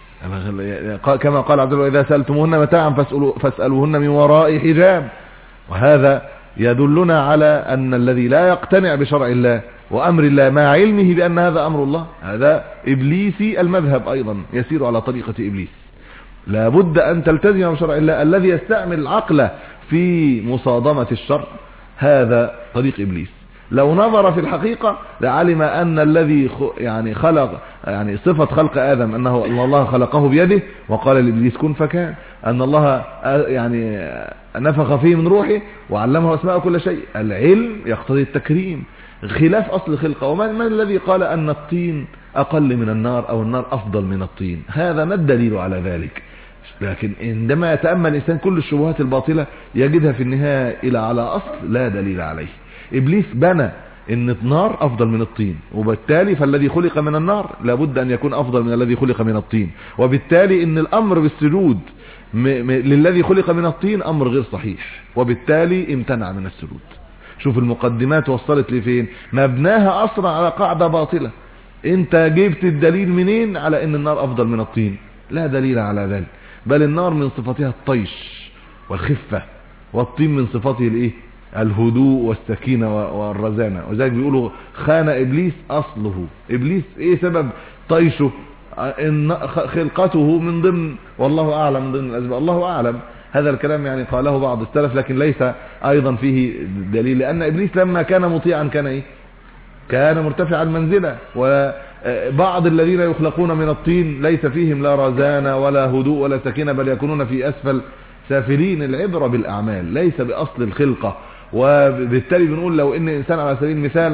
كما قال عز وجل إذا سألتموهن متاعا فاسألوا فاسألوهن من وراء حجاب. وهذا يدلنا على أن الذي لا يقتنع بشرع الله وأمر الله مع علمه بأن هذا أمر الله، هذا إبليسي المذهب، أيضا يسير على طريقة إبليس. لا بد أن تلتزم بشرع الله. الذي يستعمل العقل في مصادمة الشرع هذا طريق إبليس. لو نظر في الحقيقة لعلم أن الذي يعني خلق يعني صفة خلق آدم أنه الله خلقه بيده وقال لإبليس كن فكان، أن الله يعني نفخ فيه من روحه وعلمه أسماء كل شيء. العلم يقتضي التكريم خلاف أصل الخلقة. ومن من الذي قال أن الطين أقل من النار أو النار أفضل من الطين؟ هذا ما الدليل على ذلك؟ لكن عندما يتأمل الإنسان كل الشبهات الباطلة يجدها في النهاية إلى على أصل لا دليل عليه. إبليس بنى إن النار أفضل من الطين، وبالتالي فالذي خلق من النار لابد أن يكون أفضل من الذي خلق من الطين، وبالتالي إن الأمر بالسجود م م للذي خلق من الطين أمر غير صحيح، وبالتالي امتنع من السجود. شوف المقدمات وصلت لفين، مبناها أصلا على قاعدة باطلة. انت جبت الدليل منين على ان النار افضل من الطين؟ لا دليل على ذلك، بل النار من صفاتها الطيش والخفة، والطين من صفاته الايه؟ الهدوء والسكينة والرزانة. وذلك بيقولوا خان ابليس اصله. ابليس ايه سبب طيشه؟ إن خلقته من ضمن، والله اعلم من ضمن الاسباب، الله اعلم. هذا الكلام يعني قاله بعض السلف لكن ليس ايضا فيه دليل، لان ابليس لما كان مطيعا كان ايه؟ كان مرتفع المنزلة. وبعض الذين يخلقون من الطين ليس فيهم لا رزانة ولا هدوء ولا سكينة، بل يكونون في اسفل سافلين. العبرة بالاعمال ليس باصل الخلقة. وبالتالي بنقول لو ان انسان على سبيل المثال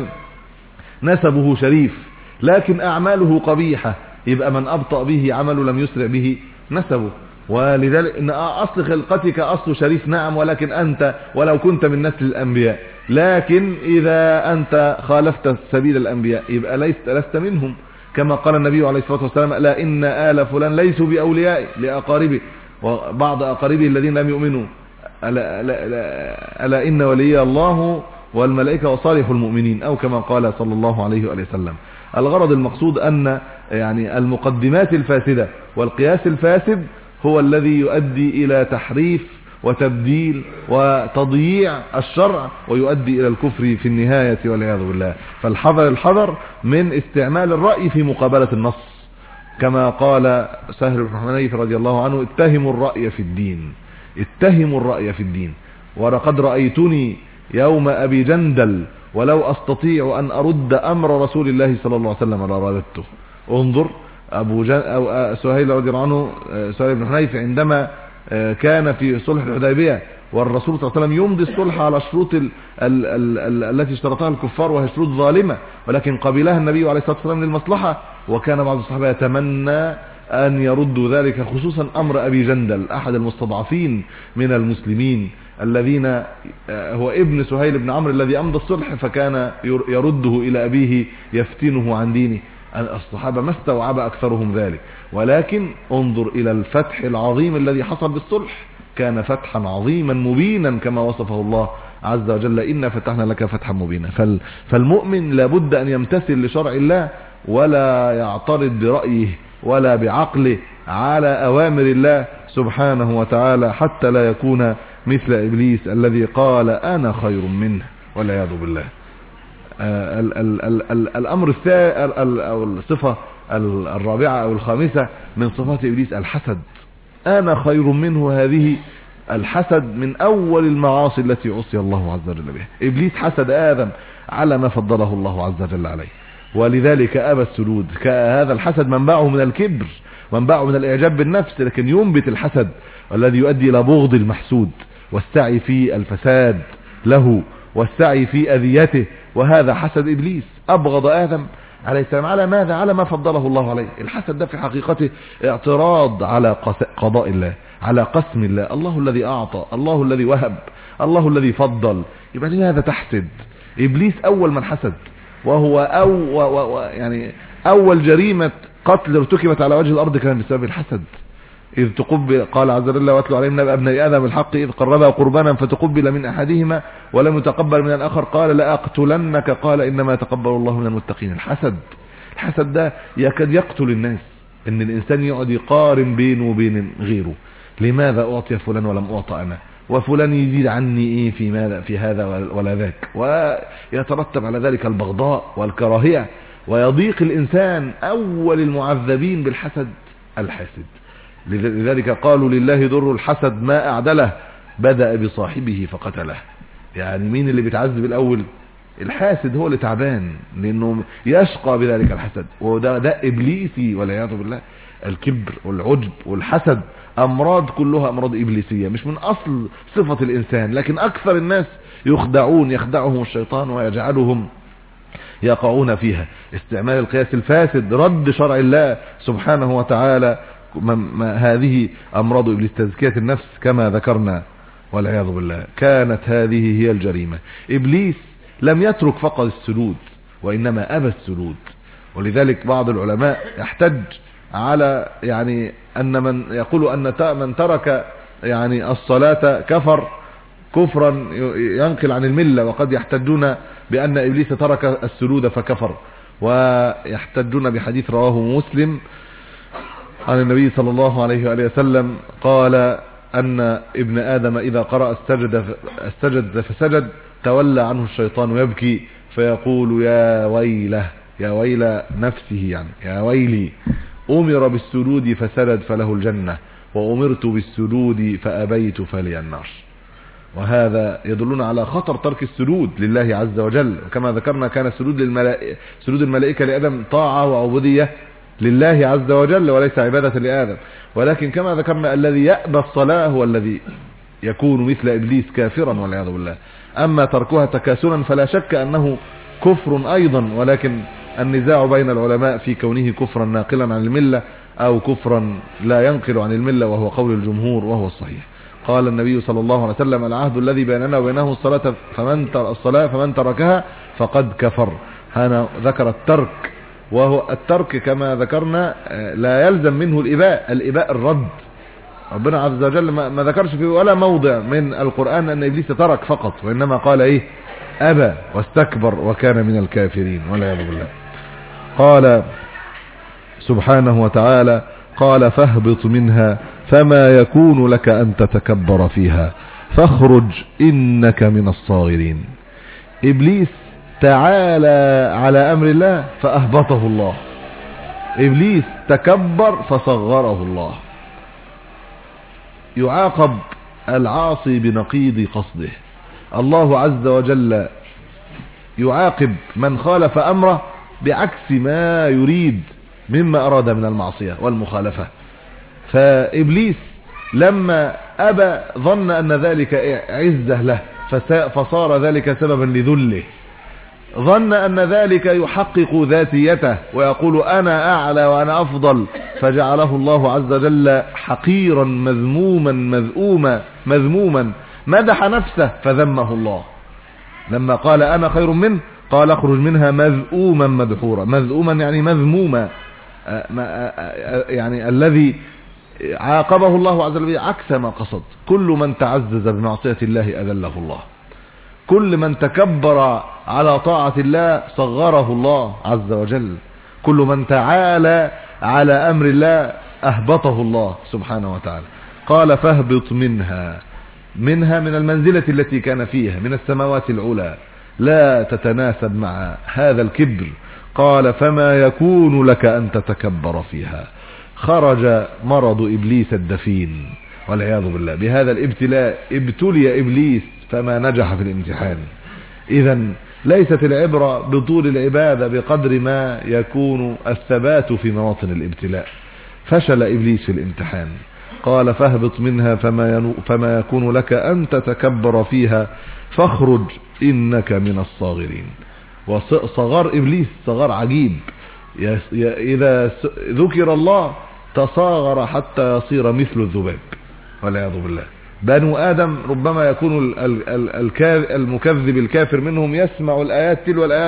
نسبه شريف لكن اعماله قبيحة، يبقى من ابطأ به عمله لم يسرع به نسبه. ولذلك ان اصل خلقتك اصل شريف نعم، ولكن انت ولو كنت من نسل الانبياء، لكن اذا انت خالفت سبيل الانبياء يبقى لست لست منهم، كما قال النبي عليه الصلاه والسلام لا ان آل فلان ليسوا باولياء لاقاربه وبعض اقاربه الذين لم يؤمنوا، الا, ألا, ألا, ألا ان ولي الله والملائكه وصالح المؤمنين، او كما قال صلى الله عليه واله وسلم. الغرض المقصود ان يعني المقدمات الفاسده والقياس الفاسد هو الذي يؤدي الى تحريف وتبديل وتضييع الشرع، ويؤدي الى الكفر في النهاية والعياذ بالله. فالحذر الحذر من استعمال الرأي في مقابلة النص، كما قال سهل بن حنيف رضي الله عنه اتهموا الرأي في الدين، اتهموا الرأي في الدين. ولقد رأيتني يوم ابي جندل ولو استطيع ان ارد امر رسول الله صلى الله عليه وسلم لرددته. انظر ابو جن او سهيل رضي الله عنه، سهيل بن حنيف عندما كان في صلح الحديبية والرسول صلى الله عليه وسلم يمضي الصلح على الشروط ال ال ال ال التي اشترطها الكفار، وهي شروط ظالمة، ولكن قبلها النبي عليه الصلاة والسلام للمصلحة. وكان بعض الصحابة يتمنى ان يردوا ذلك، خصوصا امر ابي جندل احد المستضعفين من المسلمين الذين هو ابن سهيل بن عمرو الذي امضى الصلح، فكان يرده الى ابيه يفتنه عن دينه. الصحابة ما استوعب اكثرهم ذلك، ولكن انظر الى الفتح العظيم الذي حصل بالصلح، كان فتحا عظيما مبينا كما وصفه الله عز وجل إنا فتحنا لك فتحا مبينا. فالمؤمن لابد ان يمتثل لشرع الله ولا يعترض برأيه ولا بعقله على اوامر الله سبحانه وتعالى، حتى لا يكون مثل ابليس الذي قال انا خير منه والعياذ بالله. ال ال ال ال الامر الثاني او الصفة الرابعة او الخامسة من صفات ابليس الحسد. انا خير منه، هذه الحسد من اول المعاصي التي عصي الله عز وجل بها. ابليس حسد ادم على ما فضله الله عز وجل عليه، ولذلك ابى السجود. هذا الحسد منبعه من الكبر، منبعه من الاعجاب بالنفس، لكن ينبت الحسد والذي يؤدي الى بغض المحسود والسعي في الفساد له والسعي في اذيته. وهذا حسد ابليس. ابغض ادم عليه السلام على ماذا؟ على ما فضله الله عليه. الحسد ده في حقيقته اعتراض على قضاء الله، على قسم الله. الله الذي اعطى، الله الذي وهب، الله الذي فضل، يبقى لماذا تحسد؟ ابليس اول من حسد، وهو أو و و يعني أول جريمة قتل ارتكبت على وجه الأرض كان بسبب الحسد. إذ تقبل قال عز وجل واتلو عليهم نبأ ابني آدم بالحق إذ قربا قربانا فتقبل من أحدهما ولم يتقبل من الآخر قال لأقتلنك قال إنما يتقبل الله من المتقين. الحسد الحسد ده يكاد يقتل الناس، إن الإنسان يقعد يقارن بينه وبين غيره، لماذا أعطي فلان ولم أعطى أنا، وفلان يزيد عني إيه في ماذا في هذا ولا ذاك، ويترتب على ذلك البغضاء والكراهية، ويضيق الإنسان. أول المعذبين بالحسد الحاسد. لذلك قالوا لله ضر الحسد ما أعدله بدأ بصاحبه فقتله. يعني مين اللي بيتعذب الأول؟ الحاسد هو اللي تعبان، لأنه يشقى بذلك الحسد، وده ده إبليسي والعياذ بالله. الكبر والعجب والحسد أمراض كلها أمراض إبليسية، مش من أصل صفة الإنسان، لكن أكثر الناس يخدعون يخدعهم الشيطان ويجعلهم يقعون فيها. استعمال القياس الفاسد، رد شرع الله سبحانه وتعالى، ما هذه أمراض إبليس. تزكية النفس كما ذكرنا والعياذ بالله، كانت هذه هي الجريمة. إبليس لم يترك فقط السجود، وإنما أبى السجود. ولذلك بعض العلماء يحتج على يعني أن من يقول أن من ترك يعني الصلاة كفر كفرا ينقل عن الملة، وقد يحتجون بأن إبليس ترك السجود فكفر، ويحتجون بحديث رواه مسلم عن النبي صلى الله عليه وآله وسلم قال أن ابن آدم إذا قرأ السجد السجد فسجد تولى عنه الشيطان يبكي فيقول يا ويله يا ويل نفسه، يعني يا ويلي أمر بالسجود فسجد فله الجنة وأمرت بالسجود فأبيت فلي النار. وهذا يدلنا على خطر ترك السجود لله عز وجل. وكما ذكرنا كان السجود للملائكة سجود الملائكة لآدم طاعة وعبودية لله عز وجل وليس عبادة لآدم. ولكن كما ذكرنا الذي يأبى الصلاة هو الذي يكون مثل إبليس كافرا والعياذ بالله. أما تركها تكاسلا فلا شك أنه كفر أيضا، ولكن النزاع بين العلماء في كونه كفرا ناقلا عن الملة أو كفرا لا ينقل عن الملة، وهو قول الجمهور وهو الصحيح. قال النبي صلى الله عليه وسلم العهد الذي بيننا وبينه الصلاة فمن الصلاة فمن تركها فقد كفر. هنا ذكر الترك، وهو الترك كما ذكرنا لا يلزم منه الإباء، الإباء الرد. ربنا عز وجل ما ذكرش في ولا موضع من القرآن أن إبليس ترك فقط، وإنما قال إيه أبى واستكبر وكان من الكافرين والعياذ بالله. قال سبحانه وتعالى قال فاهبط منها فما يكون لك أن تتكبر فيها فاخرج إنك من الصاغرين. إبليس تعالى على أمر الله فأهبطه الله، إبليس تكبر فصغره الله. يعاقب العاصي بنقيض قصده. الله عز وجل يعاقب من خالف أمره بعكس ما يريد مما أراد من المعصية والمخالفة. فإبليس لما أبى ظن أن ذلك عزة له فصار ذلك سببا لذله، ظن أن ذلك يحقق ذاتيته ويقول أنا أعلى وأنا أفضل، فجعله الله عز وجل حقيرا مذموما مذؤوما مذموما. مدح نفسه فذمه الله لما قال أنا خير منه، قال اخرج منها مذؤوما مدحورا. مذؤوما يعني مذموما، يعني الذي عاقبه الله عز وجل عكس ما قصد. كل من تعزز بمعصية الله أذله الله، كل من تكبر على طاعة الله صغره الله عز وجل، كل من تعالى على أمر الله أهبطه الله سبحانه وتعالى. قال فاهبط منها، منها من المنزلة التي كان فيها من السماوات العلى، لا تتناسب مع هذا الكبر. قال فما يكون لك أن تتكبر فيها. خرج مرض إبليس الدفين والعياذ بالله. بهذا الابتلاء ابتلي إبليس فما نجح في الامتحان. إذن ليست العبرة بطول العبادة بقدر ما يكون الثبات في مواطن الابتلاء. فشل إبليس في الامتحان. قال فاهبط منها فما, فما يكون لك أن تتكبر فيها فاخرج إنك من الصاغرين. وصغار إبليس صغار عجيب، إذا ذكر الله تصاغر حتى يصير مثل الذباب والعياذ بالله. بنو آدم ربما يكون المكذب الكافر منهم يسمع الآيات تلو الآيات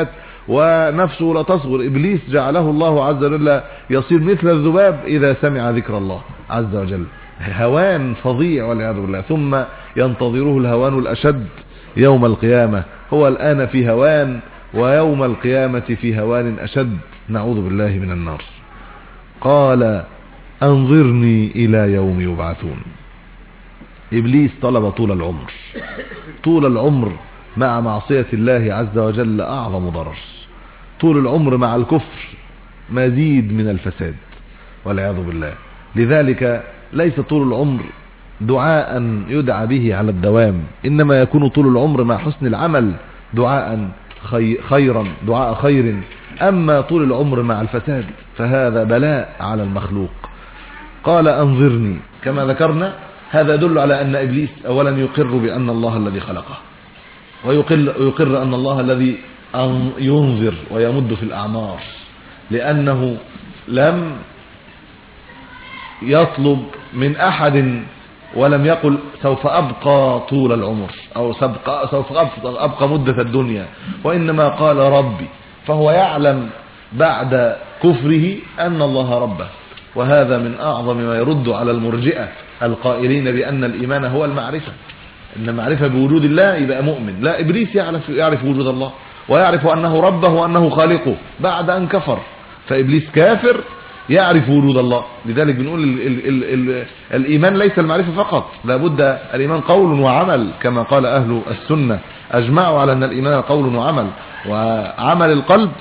ونفسه لا تصغر. إبليس جعله الله عز وجل يصير مثل الذباب إذا سمع ذكر الله عز وجل، هوان فظيع والعياذ بالله. ثم ينتظره الهوان الأشد يوم القيامة. هو الآن في هوان، ويوم القيامة في هوان أشد، نعوذ بالله من النار. قال أنظرني إلى يوم يبعثون. إبليس طلب طول العمر. طول العمر مع معصية الله عز وجل أعظم ضرر. طول العمر مع الكفر مزيد من الفساد والعياذ بالله. لذلك ليس طول العمر دعاء يدعى به على الدوام، إنما يكون طول العمر مع حسن العمل دعاء خيرا، دعاء خير. أما طول العمر مع الفساد فهذا بلاء على المخلوق. قال أنظرني، كما ذكرنا هذا يدل على أن إبليس أولا يقر بأن الله الذي خلقه، ويقر يقر أن الله الذي ينظر ويمد في الأعمار، لأنه لم يطلب من أحد ولم يقل سوف أبقى طول العمر أو سوف أبقى مدة الدنيا، وإنما قال ربي. فهو يعلم بعد كفره أن الله ربه، وهذا من أعظم ما يرد على المرجئة القائلين بأن الإيمان هو المعرفة، إن معرفة بوجود الله يبقى مؤمن. لا، إبليس يعرف, يعرف وجود الله ويعرف أنه ربه وأنه خالقه بعد أن كفر. فإبليس كافر يعرف وجود الله. لذلك بنقول ال ال ال ال الإيمان ليس المعرفة فقط، لابد الإيمان قول وعمل، كما قال أهل السنة أجمعوا على أن الإيمان قول وعمل. وعمل القلب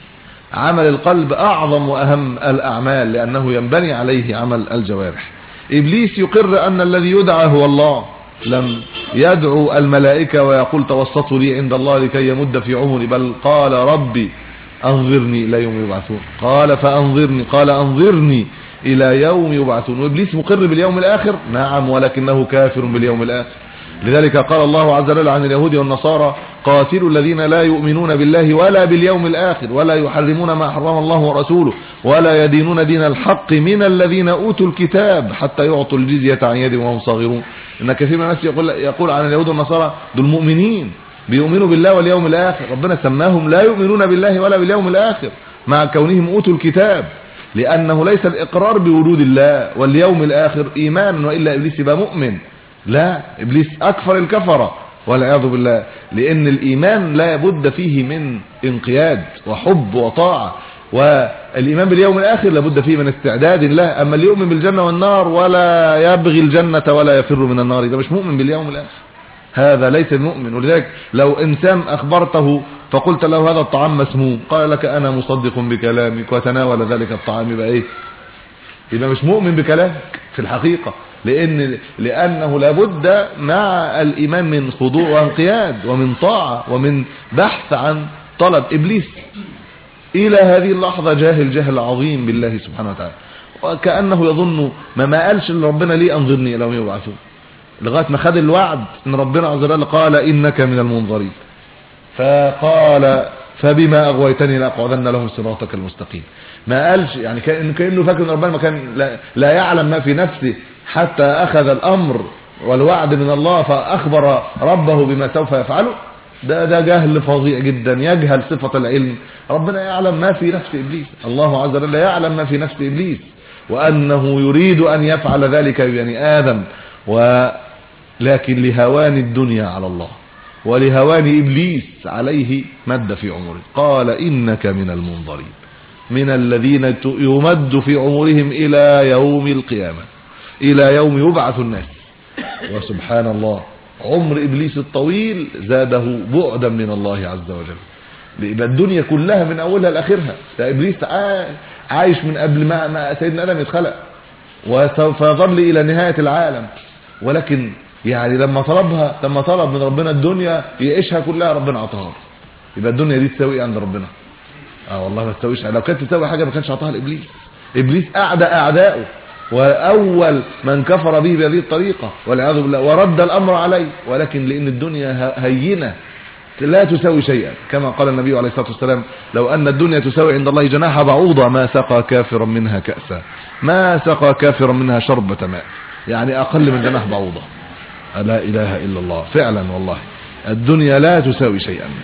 عمل القلب أعظم وأهم الأعمال، لأنه ينبني عليه عمل الجوارح. إبليس يقر أن الذي يدعى هو الله، لم يدعو الملائكة ويقول توسطوا لي عند الله لكي يمد في عمري، بل قال ربي أنظرني إلى يوم يبعثون. قال فأنظرني، قال أنظرني إلى يوم يبعثون. وإبليس مقر باليوم الآخر، نعم، ولكنه كافر باليوم الآخر. لذلك قال الله عز وجل عن اليهود والنصارى قاتلوا الذين لا يؤمنون بالله ولا باليوم الآخر ولا يحرمون ما حرم الله ورسوله ولا يدينون دين الحق من الذين أوتوا الكتاب حتى يعطوا الجزية عن يد وهم صاغرون. إن كثير من الناس يقول, يقول عن اليهود والنصارى دول مؤمنين بيؤمنوا بالله واليوم الآخر، ربنا سماهم لا يؤمنون بالله ولا باليوم الآخر مع كونهم أوتوا الكتاب، لأنه ليس الإقرار بوجود الله واليوم الآخر إيمان، وإلا إبليس يبقى مؤمن. لا، إبليس أكفر الكفرة والعياذ بالله، لأن الإيمان لا بد فيه من انقياد وحب وطاعة، والإيمان باليوم الآخر لابد فيه من استعداد له. أما اللي يؤمن بالجنة والنار ولا يبغي الجنة ولا يفر من النار ده مش مؤمن باليوم الآخر، هذا ليس المؤمن. ولذلك لو إنسان أخبرته فقلت له هذا الطعام مسموم، قال لك أنا مصدق بكلامك وتناول ذلك الطعام، يبقى إيه؟ يبقى مش مؤمن بكلامك في الحقيقة، لأن لأنه لابد مع الإيمان من خضوع وانقياد ومن طاعة ومن بحث عن طلب. إبليس إلى هذه اللحظة جاهل جهل عظيم بالله سبحانه وتعالى، وكأنه يظن ما ما قالش إن ربنا ليه أنظرني إلى يوم يبعثون، لغاية ما خد الوعد إن ربنا عز وجل قال إنك من المنظرين، فقال فبما أغويتني لأقعدن لهم صراطك المستقيم. ما قالش يعني كأنه فاكر إن ربنا ما كان لا, لا يعلم ما في نفسه حتى أخذ الأمر والوعد من الله فأخبر ربه بما سوف يفعله. ده ده جهل فظيع جدا، يجهل صفة العلم. ربنا يعلم ما في نفس إبليس، الله عز وجل يعلم ما في نفس إبليس، وأنه يريد أن يفعل ذلك ببني آدم، ولكن لهوان الدنيا على الله ولهوان إبليس عليه مد في عمره. قال إنك من المنظرين، من الذين يمد في عمرهم إلى يوم القيامة، إلى يوم يبعث الناس. وسبحان الله، عمر إبليس الطويل زاده بعدا من الله عز وجل، لأن الدنيا كلها من أولها لآخرها. إبليس عايش من قبل ما سيدنا آدم يتخلق، وسوف يظل إلى نهاية العالم. ولكن يعني لما طلبها لما طلب من ربنا الدنيا يعيشها كلها، ربنا عطاها. يبقى الدنيا دي تساوي عند ربنا؟ اه والله ما تساويش. لو كانت تساوي حاجة ما كانش عطاها لإبليس. إبليس أعدى أعدائه، وأول من كفر به بهذه الطريقة والعياذ بالله، ورد الأمر عليه. ولكن لأن الدنيا هينة لا تساوي شيئا، كما قال النبي عليه الصلاة والسلام لو أن الدنيا تساوي عند الله جناح بعوضة ما سقى كافرا منها كأسا، ما سقى كافرا منها شربة ماء، يعني أقل من جناح بعوضة. لا إله إلا الله، فعلا والله الدنيا لا تساوي شيئا.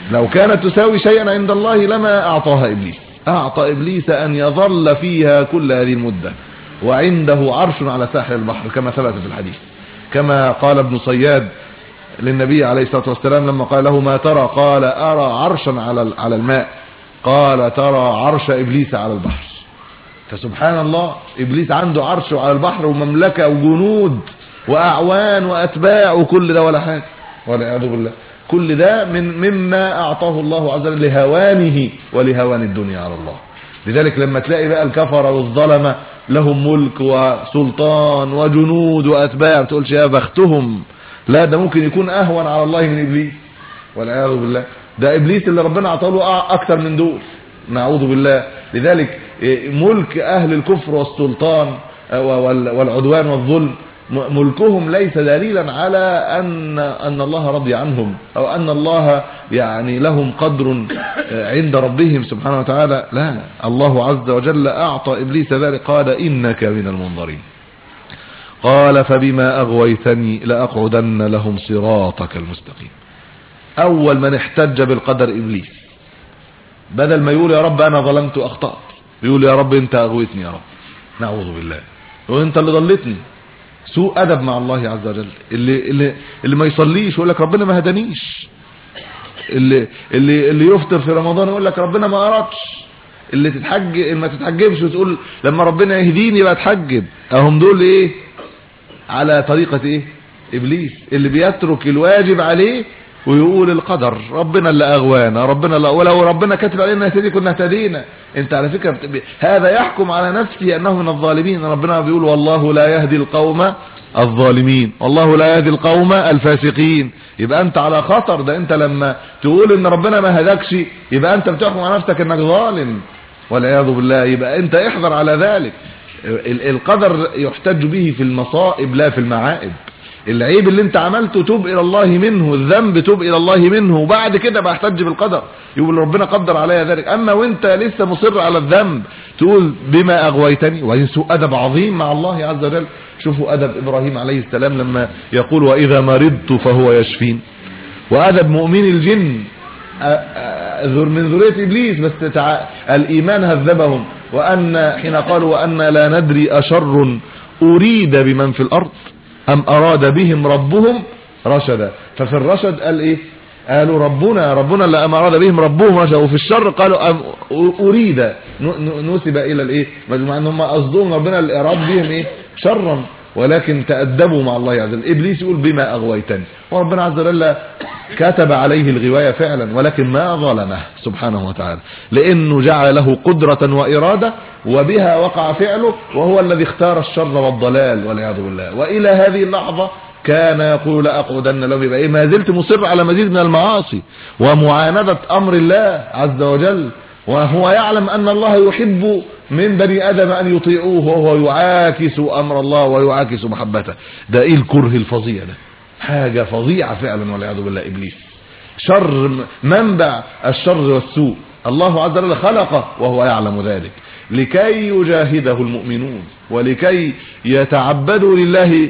لو كانت تساوي شيئا عند الله لما اعطاها ابليس. اعطى ابليس ان يظل فيها كل هذه المدة، وعنده عرش على ساحل البحر كما ثبت في الحديث، كما قال ابن صياد للنبي عليه الصلاة والسلام لما قال له ما ترى؟ قال ارى عرشا على على الماء. قال ترى عرش ابليس على البحر. فسبحان الله، ابليس عنده عرش على البحر ومملكة وجنود واعوان واتباع وكل ده ولا حاجة، والعياذ بالله. كل ده من مما اعطاه الله عز وجل لهوانه ولهوان الدنيا على الله. لذلك لما تلاقي بقى الكفرة والظلمة لهم ملك وسلطان وجنود واتباع، ما تقولش يا بختهم، لا، ده ممكن يكون اهون على الله من ابليس والعياذ بالله. ده ابليس اللي ربنا اعطاه له اكثر من دول، نعوذ بالله. لذلك ملك اهل الكفر والسلطان والعدوان والظلم ملكهم ليس دليلا على ان ان الله رضي عنهم او ان الله يعني لهم قدر عند ربهم سبحانه وتعالى. لا، الله عز وجل اعطى ابليس ذلك، قال انك من المنظرين. قال فبما اغويتني لاقعدن لهم صراطك المستقيم. اول من احتج بالقدر ابليس، بدل ما يقول يا رب انا ظلمت واخطأت، يقول يا رب انت اغويتني يا رب، نعوذ بالله، وانت اللي ضلتني. سوء ادب مع الله عز وجل. اللي اللي اللي ما يصليش يقول لك ربنا ما هدانيش، اللي اللي اللي يفطر في رمضان يقول لك ربنا ما ارادش، اللي تتحج ما تتحجبش وتقول لما ربنا يهديني بقى اتحجب. اهم دول ايه؟ على طريقة ايه؟ ابليس، اللي بيترك الواجب عليه ويقول القدر ربنا اللي اغوانا، ربنا اللي ولو ربنا كاتب علينا نهتدي كنا اهتدينا. انت على فكرة هذا يحكم على نفسه انه من الظالمين. ربنا بيقول والله لا يهدي القوم الظالمين، والله لا يهدي القوم الفاسقين. يبقى انت على خطر. ده انت لما تقول ان ربنا ما هداكش يبقى انت بتحكم على نفسك انك ظالم والعياذ بالله. يبقى انت احذر على ذلك. القدر يحتج به في المصائب لا في المعائب. العيب اللي انت عملته توب الى الله منه، الذنب توب الى الله منه، وبعد كده بحتج بالقدر يقول ربنا قدر عليا ذلك. اما وانت لسه مصر على الذنب تقول بما اغويتني، وهي سوء ادب عظيم مع الله عز وجل. شوفوا ادب ابراهيم عليه السلام لما يقول واذا مرضت فهو يشفين، وادب مؤمن الجن من ذرية ابليس بس الايمان هذبهم، وان حين قالوا وان لا ندري اشر اريد بمن في الارض ام اراد بهم ربهم رشدا. ففي الرشد قال ايه؟ قالوا ربنا ربنا اللي ام اراد بهم ربهم رشدا. وفي الشر قالوا ام اريد، نسب الى الايه؟ مع ان هم قصدهم ربنا اللي اراد بهم ايه؟ شرا، ولكن تأدبوا مع الله عز وجل. ابليس يقول بما اغويتني، وربنا عز وجل كتب عليه الغواية فعلا، ولكن ما ظلمه سبحانه وتعالى، لانه جعل له قدرة وارادة وبها وقع فعله، وهو الذي اختار الشر والضلال والعياذ بالله. والى هذه اللحظة كان يقول لاقعدن لهم. يبقى ايه؟ ما زلت مصر على مزيد من المعاصي ومعاندة امر الله عز وجل، وهو يعلم ان الله يحب من بني ادم ان يطيعوه، وهو يعاكس امر الله ويعاكس محبته. ده ايه الكره الفظيع ده؟ حاجة فظيعة فعلا والعياذ بالله. ابليس شر، منبع الشر والسوء. الله عز وجل خلقه وهو يعلم ذلك لكي يجاهده المؤمنون، ولكي يتعبدوا لله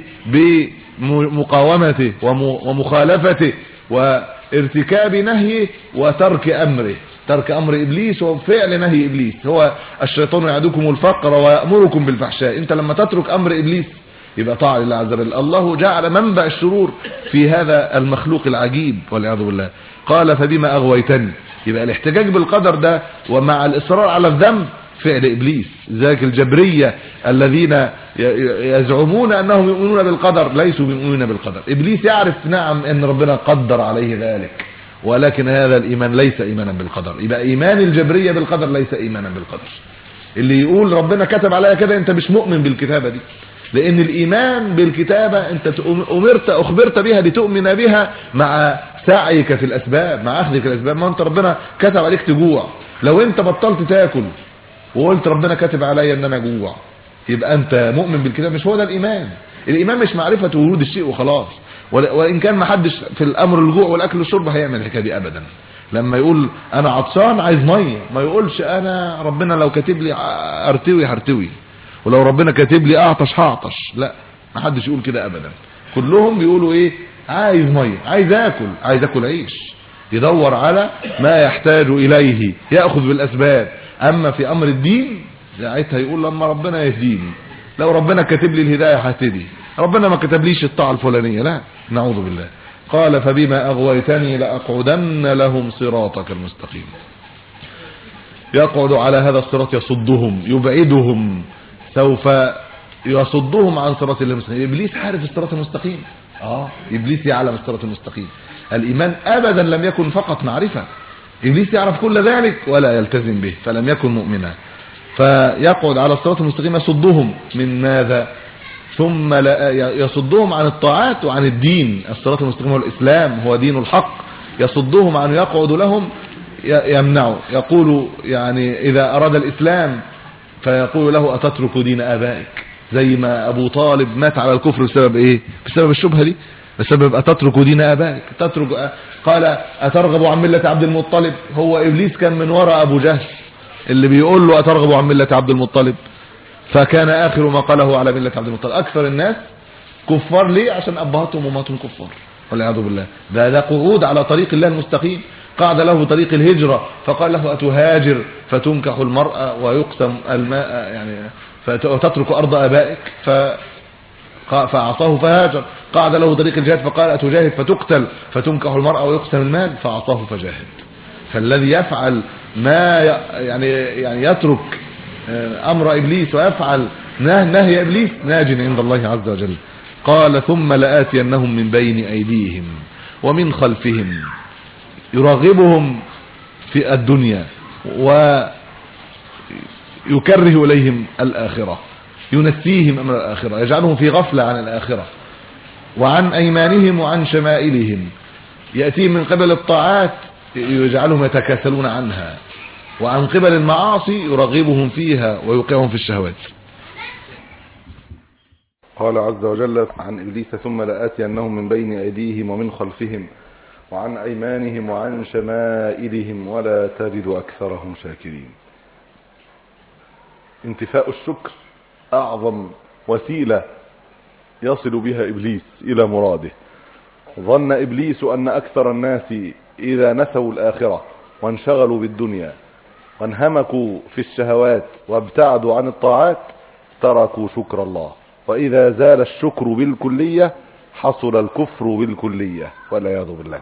بمقاومته ومخالفته وارتكاب نهيه وترك امره. ترك امر ابليس وفعل نهي ابليس. هو الشيطان يعدكم الفقر ويأمركم بالفحشاء. انت لما تترك امر ابليس يبقى طاعة لله عز وجل. الله جعل منبع الشرور في هذا المخلوق العجيب والعياذ بالله. قال فبما اغويتني، يبقى الاحتجاج بالقدر ده ومع الاصرار على الذنب فعل ابليس. ذاك الجبرية الذين يزعمون انهم يؤمنون بالقدر ليسوا يؤمنون بالقدر. ابليس يعرف نعم ان ربنا قدر عليه ذلك، ولكن هذا الايمان ليس ايمانا بالقدر. يبقى ايمان الجبرية بالقدر ليس ايمانا بالقدر. اللي يقول ربنا كتب عليا كده انت مش مؤمن بالكتابة دي، لان الايمان بالكتابة انت امرت اخبرت بها لتؤمن بها مع سعيك في الاسباب، مع اخذك الاسباب. ما انت ربنا كتب عليك تجوع، لو انت بطلت تاكل وقلت ربنا كتب عليا ان انا جوع يبقى انت مؤمن بالكتاب. مش هو ده الايمان. الايمان مش معرفة ورود الشيء وخلاص، وان كان ما حدش في الامر الجوع والاكل والشرب هيعمل الحكايه دي ابدا. لما يقول انا عطشان عايز ميه ما يقولش انا ربنا لو كاتب لي ارتوي هرتوي، ولو ربنا كاتب لي اعطش هعطش. لا، ما حدش يقول كده ابدا. كلهم بيقولوا ايه؟ عايز ميه، عايز اكل، عايز اكل عيش. يدور على ما يحتاج إليه، يأخذ بالأسباب. أما في أمر الدين ساعتها يقول لما ربنا يهديني، لو ربنا كتب لي الهداية هتدي، ربنا ما كتبليش الطاعة الفلانية لا، نعوذ بالله. قال فبما أغويتني لأقعدن لهم صراطك المستقيم. يقعد على هذا الصراط يصدهم يبعدهم، سوف يصدهم عن صراط الله المستقيم. إبليس عارف الصراط المستقيم، اه إبليس يعلم الصراط المستقيم. الإيمان أبدا لم يكن فقط معرفة، إبليس يعرف كل ذلك ولا يلتزم به فلم يكن مؤمنا. فيقعد على الصراط المستقيم يصدهم من ماذا؟ ثم لا يصدهم عن الطاعات وعن الدين. الصراط المستقيم هو الإسلام، هو دين الحق. يصدهم عن يقعد لهم يمنعوا، يقول يعني إذا أراد الإسلام فيقول له أتترك دين آبائك، زي ما أبو طالب مات على الكفر بسبب إيه؟ بسبب الشبهة دي، بسبب أتترك دين آبائك. تترك، قال أترغب عن ملة عبد المطلب. هو إبليس كان من وراء أبو جهل اللي بيقول له أترغب عن ملة عبد المطلب، فكان آخر ما قاله على ملة عبد المطلب. أكثر الناس كفار ليه؟ عشان أبهاتهم وماتهم كفار والعياذ بالله. ده ده قعود على طريق الله المستقيم. قعد له طريق الهجرة فقال له أتهاجر فتنكح المرأة ويقسم الماء، يعني فتترك أرض آبائك، ف فأعطاه فهاجر. قعد له طريق الجهاد فقال أتجاهد فتقتل فتنكح المرأة ويقسم المال، فأعطاه فجاهد. فالذي يفعل ما يعني يعني يترك أمر إبليس ويفعل نهي إبليس ناج عند الله عز وجل. قال ثم لآتينهم من بين أيديهم ومن خلفهم، يراغبهم في الدنيا ويكره إليهم الآخرة، ينسيهم أمر الآخرة، يجعلهم في غفلة عن الآخرة. وعن أيمانهم وعن شمائلهم، يأتيهم من قبل الطاعات يجعلهم يتكاسلون عنها، وعن قبل المعاصي يرغبهم فيها ويوقعهم في الشهوات. قال عز وجل عن إبليس ثم لآتينهم من بين أيديهم ومن خلفهم وعن أيمانهم وعن شمائلهم ولا تجد أكثرهم شاكرين. انتفاء الشكر أعظم وسيلة يصل بها إبليس إلى مراده. ظن إبليس أن أكثر الناس إذا نسوا الآخرة وانشغلوا بالدنيا وانهمكوا في الشهوات وابتعدوا عن الطاعات تركوا شكر الله، وإذا زال الشكر بالكلية حصل الكفر بالكلية والعياذ بالله.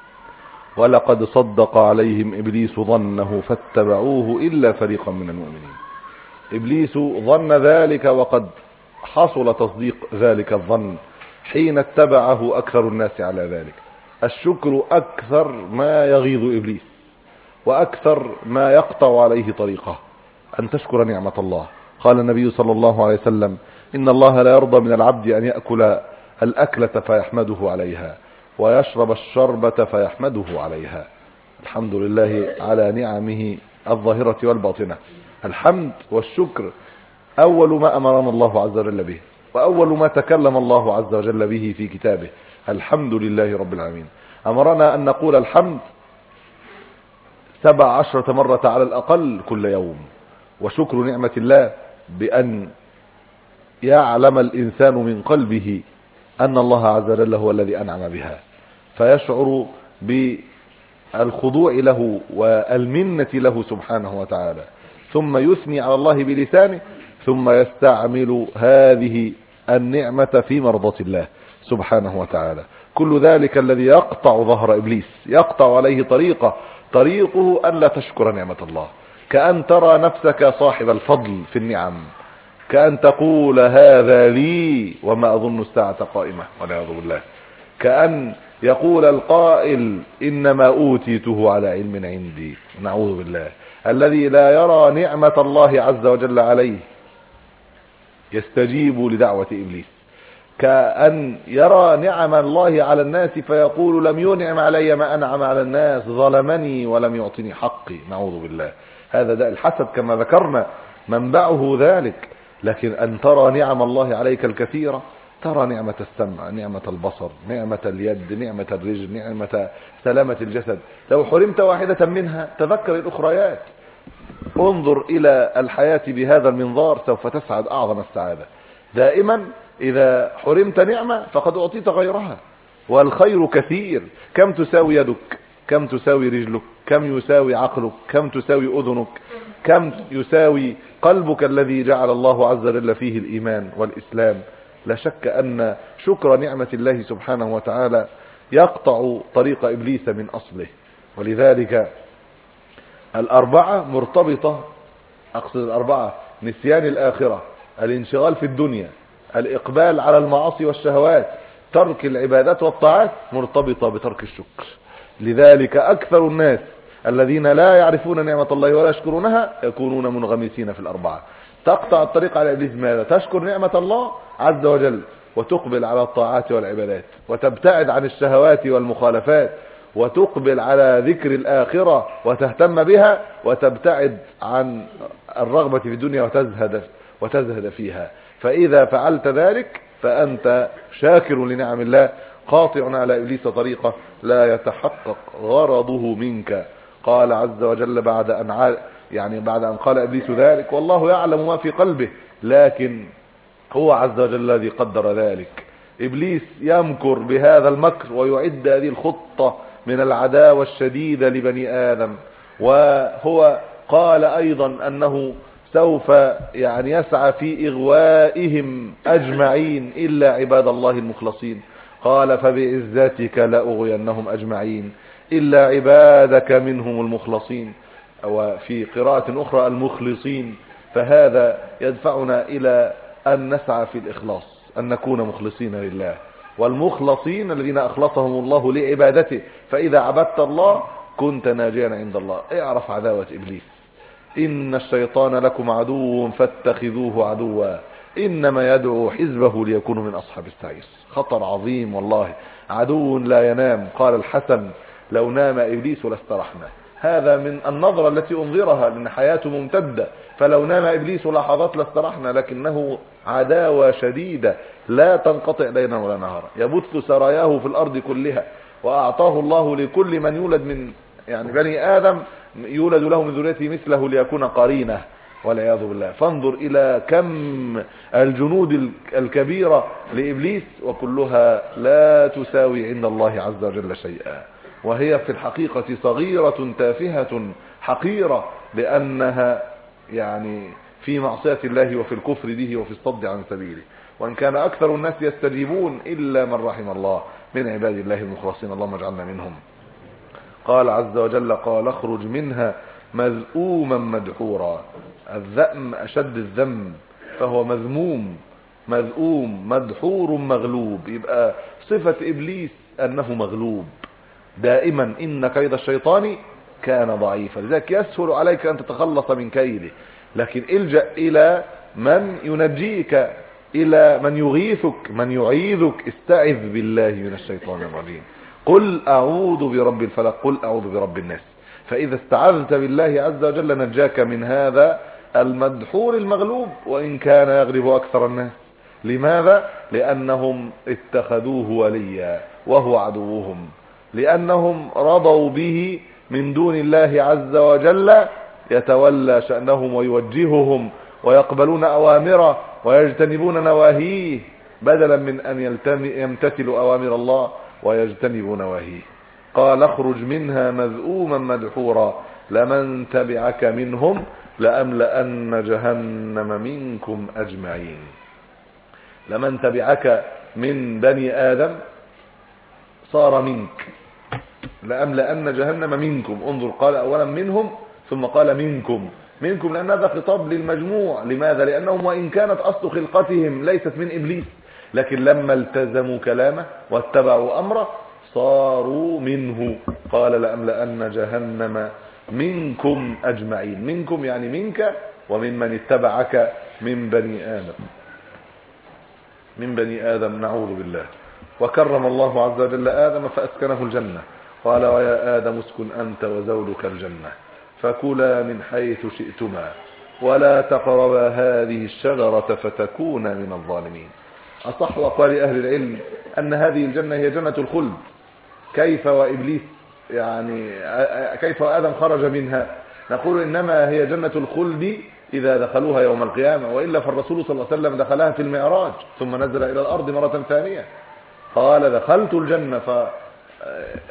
ولقد صدق عليهم إبليس ظنه فاتبعوه إلا فريقا من المؤمنين. إبليس ظن ذلك وقد حصل تصديق ذلك الظن حين اتبعه أكثر الناس على ذلك. الشكر أكثر ما يغيظ إبليس وأكثر ما يقطع عليه طريقه، أن تشكر نعمة الله. قال النبي صلى الله عليه وسلم إن الله لا يرضى من العبد أن يأكل الأكلة فيحمده عليها ويشرب الشربة فيحمده عليها. الحمد لله على نعمه الظاهرة والباطنة. الحمد والشكر أول ما أمرنا الله عز وجل به، وأول ما تكلم الله عز وجل به في كتابه. الحمد لله رب العالمين. أمرنا أن نقول الحمد سبع عشرة مرة على الأقل كل يوم. وشكر نعمة الله بأن يعلم الإنسان من قلبه أن الله عز وجل هو الذي أنعم بها، فيشعر بالخضوع له والمنة له سبحانه وتعالى، ثم يثني على الله بلسانه، ثم يستعمل هذه النعمة في مرضاة الله سبحانه وتعالى. كل ذلك الذي يقطع ظهر إبليس، يقطع عليه طريقه طريقه أن لا تشكر نعمة الله. كأن ترى نفسك صاحب الفضل في النعم، كأن تقول هذا لي وما أظن الساعة قائمة والعياذ بالله. كأن يقول القائل إنما أوتيته على علم عندي، نعوذ بالله. الذي لا يرى نعمة الله عز وجل عليه يستجيب لدعوة إبليس. كأن يرى نعم الله على الناس فيقول لم ينعم علي ما أنعم على الناس، ظلمني ولم يعطني حقي، نعوذ بالله. هذا داء الحسد كما ذكرنا، منبعه ذلك. لكن أن ترى نعم الله عليك الكثيرة، ترى نعمة السمع، نعمة البصر، نعمة اليد، نعمة الرجل، نعمة سلامة الجسد. لو حرمت واحدة منها تذكر الأخريات. انظر إلى الحياة بهذا المنظار سوف تسعد أعظم السعادة. دائما إذا حرمت نعمة فقد أعطيت غيرها، والخير كثير. كم تساوي يدك؟ كم تساوي رجلك؟ كم يساوي عقلك؟ كم تساوي أذنك؟ كم يساوي قلبك الذي جعل الله عز وجل فيه الإيمان والإسلام؟ لا شك أن شكر نعمة الله سبحانه وتعالى يقطع طريق إبليس من أصله. ولذلك الأربعة مرتبطة، أقصد الأربعة: نسيان الآخرة، الانشغال في الدنيا، الإقبال على المعاصي والشهوات، ترك العبادات والطاعات، مرتبطة بترك الشكر. لذلك أكثر الناس الذين لا يعرفون نعمة الله ولا يشكرونها يكونون منغمسين في الأربعة. تقطع الطريق على إبليس ماذا؟ تشكر نعمة الله عز وجل وتقبل على الطاعات والعبادات، وتبتعد عن الشهوات والمخالفات، وتقبل على ذكر الآخرة وتهتم بها، وتبتعد عن الرغبة في الدنيا وتزهد وتزهد فيها. فإذا فعلت ذلك فأنت شاكر لنعم الله، قاطع على إبليس طريقة لا يتحقق غرضه منك. قال عز وجل بعد أن يعني بعد أن قال إبليس ذلك: والله يعلم ما في قلبه، لكن هو عز وجل الذي قدر ذلك. إبليس يمكر بهذا المكر ويعد هذه الخطة من العداوة الشديدة لبني آدم، وهو قال أيضا أنه سوف يعني يسعى في إغوائهم أجمعين إلا عباد الله المخلصين. قال: فبعزتك لأغوينهم أجمعين إلا عبادك منهم المخلصين، وفي قراءة أخرى المخلصين. فهذا يدفعنا إلى أن نسعى في الإخلاص، أن نكون مخلصين لله، والمخلصين الذين أخلصهم الله لعبادته. فإذا عبدت الله كنت ناجيا عند الله. اعرف عداوة إبليس: إن الشيطان لكم عدو فاتخذوه عدوا إنما يدعو حزبه ليكونوا من أصحاب السعير. خطر عظيم والله، عدو لا ينام. قال الحسن: لو نام إبليس لاسترحنا. هذا من النظرة التي أنظرها، لأن حياته ممتدة، فلو نام إبليس لحظات لاسترحنا، لكنه عداوة شديدة لا تنقطع ليلا ولا نهارا، يبث سراياه في الأرض كلها. وأعطاه الله لكل من يولد من يعني بني آدم يولد له من ذريته مثله ليكون قرينه، والعياذ بالله. فانظر إلى كم الجنود الكبيرة لإبليس، وكلها لا تساوي عند الله عز وجل شيئا، وهي في الحقيقة صغيرة تافهة حقيرة، لأنها يعني في معصية الله وفي الكفر به وفي الصد عن سبيله. وإن كان أكثر الناس يستجيبون إلا من رحم الله من عباد الله المخلصين، اللهم اجعلنا منهم. قال عز وجل: قال: اخرج منها مذءوما مدحورا. الذأم أشد الذم، فهو مذموم مذؤوم مدحور مغلوب. يبقى صفة إبليس أنه مغلوب دائما، إن كيد الشيطان كان ضعيفا. لذلك يسهل عليك أن تتخلص من كيده، لكن الجأ إلى من ينجيك، إلى من يغيثك، من يعيذك. استعذ بالله من الشيطان الرجيم. قل أعوذ برب الفلق، قل أعوذ برب الناس. فإذا استعذت بالله عز وجل نجاك من هذا المدحور المغلوب، وإن كان يغلب أكثر الناس. لماذا؟ لأنهم اتخذوه وليا وهو عدوهم، لأنهم رضوا به من دون الله عز وجل، يتولى شأنهم ويوجههم ويقبلون أوامره ويجتنبون نواهيه، بدلا من أن يمتثلوا أوامر الله ويجتنبوا نواهيه. قال: اخرج منها مذءوما مدحورا لمن تبعك منهم لأملأن جهنم منكم أجمعين. لمن تبعك من بني آدم صار منك، لأملأن جهنم منكم. انظر، قال أولا منهم ثم قال منكم. منكم لأن هذا خطاب للمجموع. لماذا؟ لأنهم وإن كانت أصل خلقتهم ليست من إبليس، لكن لما التزموا كلامه واتبعوا أمره صاروا منه. قال: لأملأن جهنم منكم أجمعين. منكم يعني منك ومن من اتبعك من بني آدم من بني آدم نعوذ بالله. وكرم الله عز وجل آدم فأسكنه الجنة، قال: ويا آدم اسكن أنت وزوجك الجنة فكلا من حيث شئتما ولا تقربا هذه الشجرة فتكونا من الظالمين. أصح أقوال أهل العلم أن هذه الجنة هي جنة الخلد. كيف وإبليس يعني كيف وآدم خرج منها؟ نقول إنما هي جنة الخلد إذا دخلوها يوم القيامة، وإلا فالرسول صلى الله عليه وسلم دخلها في المعراج ثم نزل إلى الأرض مرة ثانية. قال: دخلت الجنة ف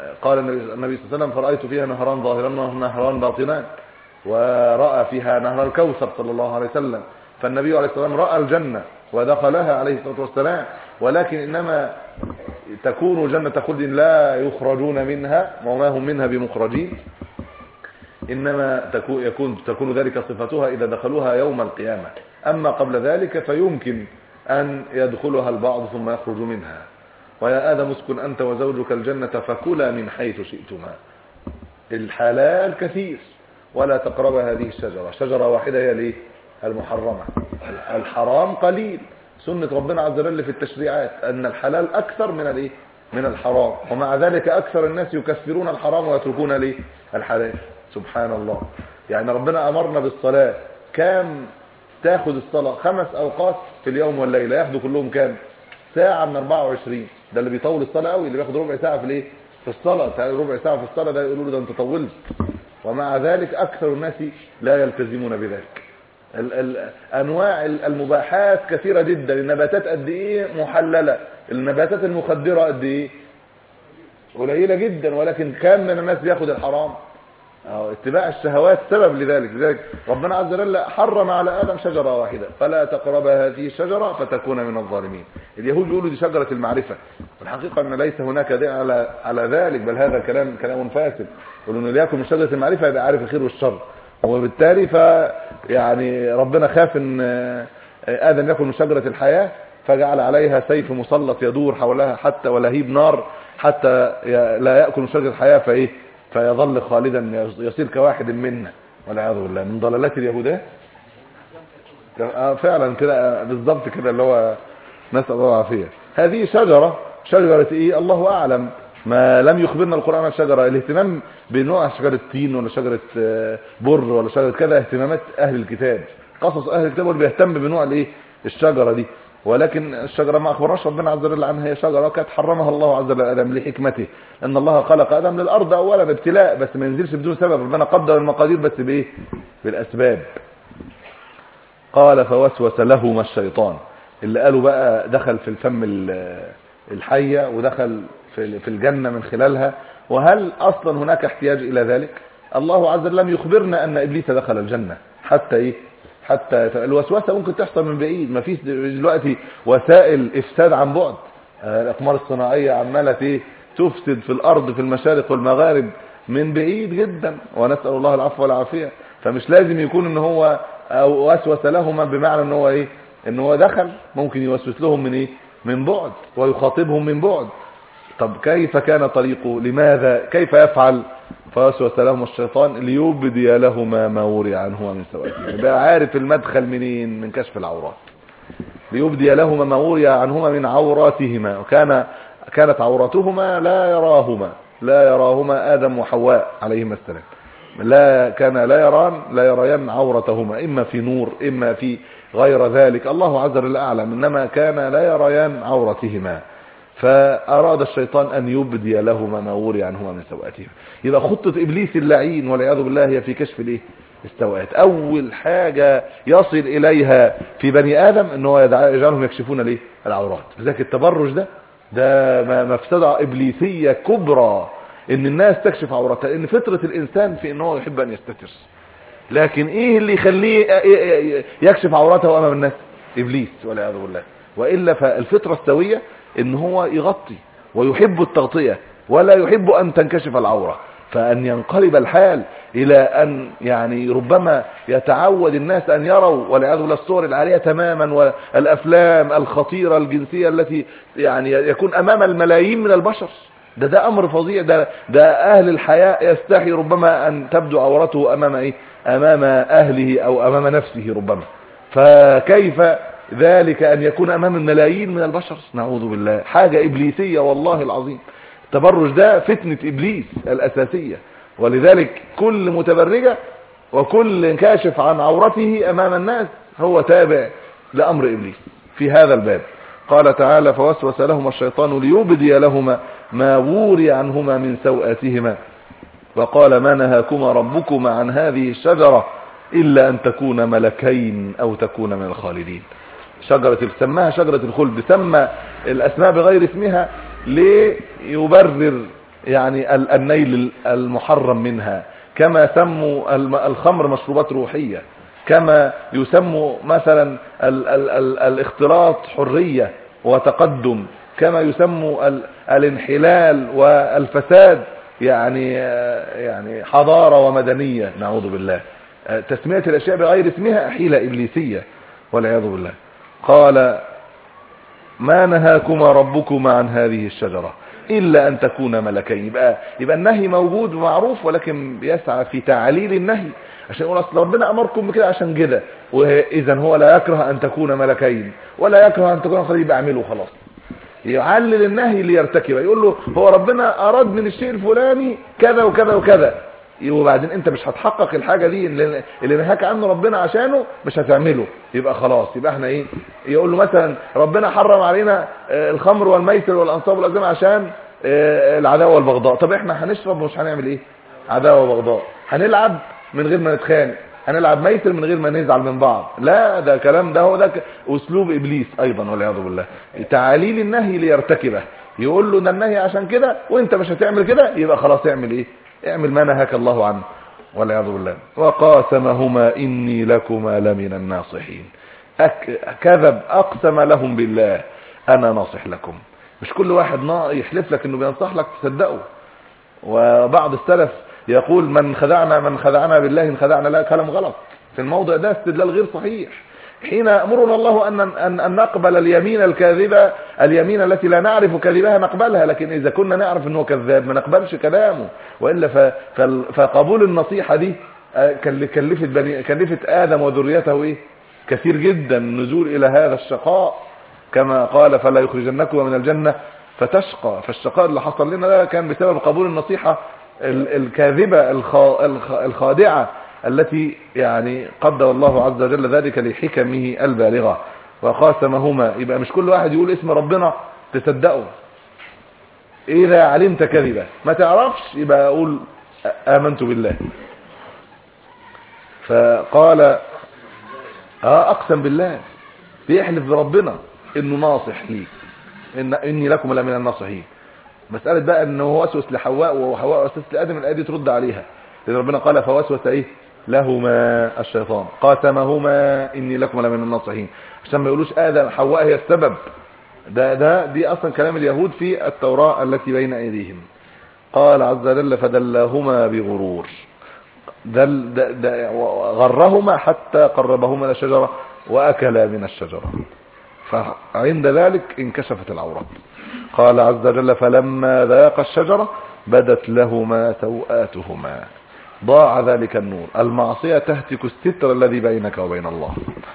قال النبي صلى الله عليه وسلم فرأيت فيها نهران ظاهران ونهران باطنان، ورأى فيها نهر الكوثر صلى الله عليه وسلم. فالنبي عليه الصلاة والسلام رأى الجنة ودخلها عليه الصلاة والسلام، ولكن إنما تكون جنة خلد لا يخرجون منها وما هم منها بمخرجين، إنما تكون, يكون تكون ذلك صفتها إذا دخلوها يوم القيامة. أما قبل ذلك فيمكن أن يدخلها البعض ثم يخرج منها. ويا آدم اسكن أنت وزوجك الجنة فكلا من حيث شئتما. الحلال كثير ولا تقرب هذه الشجرة، شجرة واحدة هي ليه المحرمة. الحرام قليل. سنة ربنا عز وجل في التشريعات أن الحلال أكثر من الايه من الحرام، ومع ذلك أكثر الناس يكثرون الحرام ويتركون ليه الحلال. سبحان الله. يعني ربنا أمرنا بالصلاة، كام تاخد الصلاة؟ خمس أوقات في اليوم والليلة، ياخدوا كلهم كام ساعة من أربعة وعشرين. ده اللي بيطول الصلاة قوي، اللي بياخد ربع ساعة في الايه في الصلاة، ربع ساعة في الصلاة، ده يقولوا له ده انت طولت. ومع ذلك أكثر الناس لا يلتزمون بذلك. ال ال أنواع المباحات كثيرة جدا. النباتات قد إيه محللة، النباتات المخدرة قد إيه قليلة جدا، ولكن كم من الناس بياخد الحرام. أو اتباع الشهوات سبب لذلك. لذلك ربنا عز وجل حرم على آدم شجرة واحدة، فلا تقرب هذه الشجرة فتكون من الظالمين. اليهود يقولوا دي شجرة المعرفة، والحقيقة أن ليس هناك داعي على على ذلك، بل هذا كلام كلام فاسد. يقولوا إنه ليكن من شجرة المعرفة يبقى عارف الخير والشر، وبالتالي ف يعني ربنا خاف ان آدم يكون من شجرة الحياة، فجعل عليها سيف مسلط يدور حولها حتى ولهيب نار حتى لا يأكل من شجرة الحياة فايه فيظل خالدا يصير كواحد منا، والعياذ بالله. من ضلالات اليهود فعلا كده بالضبط كده، اللي هو نسأل الله العافية. هذه شجرة شجرة ايه الله اعلم، ما لم يخبرنا القرآن عن الشجرة. الاهتمام بنوع شجرة تين ولا شجرة بر ولا شجرة كذا اهتمامات اهل الكتاب، قصص اهل الكتاب اللي بيهتم بنوع الايه الشجرة دي. ولكن الشجرة ما اخبرناش ربنا عز وجل عنها، هي شجرة كانت حرمها الله عز وجل ادم لحكمته، ان الله خلق ادم للارض اولا ابتلاء، بس ما ينزلش بدون سبب. ربنا قدر المقادير بس بايه بالاسباب. قال فوسوس لهما الشيطان، اللي قالوا بقى دخل في الفم الحية ودخل في الجنة من خلالها. وهل اصلا هناك احتياج الى ذلك؟ الله عز وجل لم يخبرنا ان ابليس دخل الجنة. حتى ايه حتى الوسوسة ممكن تحصل من بعيد. ما فيش دلوقتي وسائل افساد عن بعد، الاقمار الصناعية عمالة ايه تفسد في الارض في المشارق والمغارب من بعيد جدا، ونسأل الله العفو والعافية. فمش لازم يكون ان هو وسوس لهما بمعنى ان هو ايه ان هو دخل، ممكن يوسوس لهم من ايه من بعد ويخاطبهم من بعد. طب كيف كان طريقه؟ لماذا كيف يفعل؟ فوسوس لهم الشيطان ليبدي لهما ما وري عنهما من سوءاتهما. يبقى عارف المدخل منين؟ من كشف العورات. ليبدي لهما ما وري عنهما من عوراتهما، وكان كانت عوراتهما لا يراهما لا يراهما آدم وحواء عليهما السلام. لا كان لا يران لا يريان عورتهما، اما في نور اما في غير ذلك، الله عز وجل اعلم. انما كان لا يريان عورتهما، فاراد الشيطان ان يبدي لهما ما وري عنهما من سوءاتهما. يبقى خطة ابليس اللعين والعياذ بالله هي في كشف الايه السوءات. اول حاجة يصل اليها في بني ادم ان هو يجعلهم يكشفون الايه العورات. لذلك التبرج ده ده مفسدة ابليسية كبرى، ان الناس تكشف عوراتها، لان فطرة الانسان في ان هو يحب ان يستتر. لكن ايه اللي يخليه يكشف عورته امام الناس؟ ابليس والعياذ بالله. والا فالفطرة السوية ان هو يغطي ويحب التغطية ولا يحب ان تنكشف العورة. فان ينقلب الحال الى ان يعني ربما يتعود الناس ان يروا والعياذ بالله الصور العالية تماما والافلام الخطيرة الجنسية التي يعني يكون امام الملايين من البشر. ده ده امر فظيع. ده ده اهل الحياء يستحي ربما ان تبدو عورته امام ايه امام اهله او امام نفسه ربما. فكيف ذلك ان يكون امام الملايين من البشر؟ نعوذ بالله. حاجة ابليسية والله العظيم. التبرج ده فتنة ابليس الاساسية. ولذلك كل متبرجة وكل كاشف عن عورته امام الناس هو تابع لامر ابليس في هذا الباب. قال تعالى فوسوس لهما الشيطان ليبدي لهما ما وري عنهما من سوءاتهما وقال ما نهاكما ربكما عن هذه الشجرة إلا أن تكون ملكين أو تكون من الخالدين. شجرة سماها شجرة الخلد، سمى الأسماء بغير اسمها ليبرر يعني النيل المحرم منها، كما سموا الخمر مشروبات روحية، كما يسموا مثلا ال ال ال الاختلاط حرية وتقدم، كما يسموا ال الانحلال والفساد يعني يعني حضارة ومدنية. نعوذ بالله. تسمية الأشياء بغير اسمها حيلة إبليسية والعياذ بالله. قال ما نهاكما ربكما عن هذه الشجرة إلا أن تكونا ملكين. يبقى, يبقى النهي موجود ومعروف، ولكن يسعى في تعليل النهي عشان يقول أصل ربنا أمركم بكده عشان كده، وإذا هو لا يكره أن تكون ملكين ولا يكره أن تكون خليل، يبقى اعمله خلاص. يعلل النهي ليرتكب، يقول له هو ربنا أراد من الشيء الفلاني كذا وكذا وكذا، وبعدين انت مش هتحقق الحاجة دي اللي, اللي نهاك عنه ربنا عشانه، مش هتعمله، يبقى خلاص. يبقى احنا ايه، يقول له مثلا ربنا حرم علينا الخمر والميسر والانصاب والازلام عشان العداوة والبغضاء. طب احنا هنشرب ومش هنعمل ايه؟ عداوة وبغضاء. هنلعب من غير ما نتخانق، هنلعب ميسر من غير ما نزعل من بعض. لا، ده كلام، ده هو ده اسلوب ابليس ايضا والعياذ بالله. تعاليل النهي ليرتكبه، يقول له ده النهي عشان كده وانت مش هتعمل كده، يبقى خلاص اعمل ايه؟ اعمل ما نهاك الله عنه والعياذ بالله. وقاسمهما اني لكما لمن الناصحين. كذب، اقسم لهم بالله انا ناصح لكم. مش كل واحد يحلف لك انه بينصح لك تصدقه. وبعض السلف يقول من خدعنا من خدعنا بالله ان خدعنا لا، كلام غلط في الموضع ده، استدلال غير صحيح. حين امرنا الله ان ان, أن نقبل اليمين الكاذبه، اليمين التي لا نعرف كذبها نقبلها، لكن اذا كنا نعرف انه كذاب ما نقبلش كلامه. والا فقبول النصيحه دي كلفت بني كلفت ادم وذريته ايه كثير جدا، النزول الى هذا الشقاء كما قال فلا يخرجنكم من الجنه فتشقى. فالشقاء اللي حصل لنا ده كان بسبب قبول النصيحه الكاذبه الخادعه التي يعني قدر الله عز وجل ذلك لحكمه البالغة. وقاسمهما، يبقى مش كل واحد يقول اسم ربنا تصدقه. إذا علمت كذبة ما تعرفش، يبقى أقول آمنت بالله. فقال آه أقسم بالله، بيحلف بربنا إنه ناصح لي، إن إني لكم لمن الناصحين. مسألة بقى إنه وسوس لحواء وحواء وسوس لآدم، الآية دي ترد عليها، لأن ربنا قال فوسوس إيه لهما الشيطان قاسمهما اني لكم لمن الناصحين، عشان ما يقولوش ادم حواء هي السبب. ده ده دي اصلا كلام اليهود في التوراة التي بين ايديهم. قال عز وجل فدلهما بغرور، دل ده ده غرهما حتى قربهما الشجرة واكلا من الشجرة، فعند ذلك انكشفت العورات. قال عز وجل فلما ذاق الشجرة بدت لهما سوآتهما، ضاع ذلك النور. المعصية تهتك الستر الذي بينك وبين الله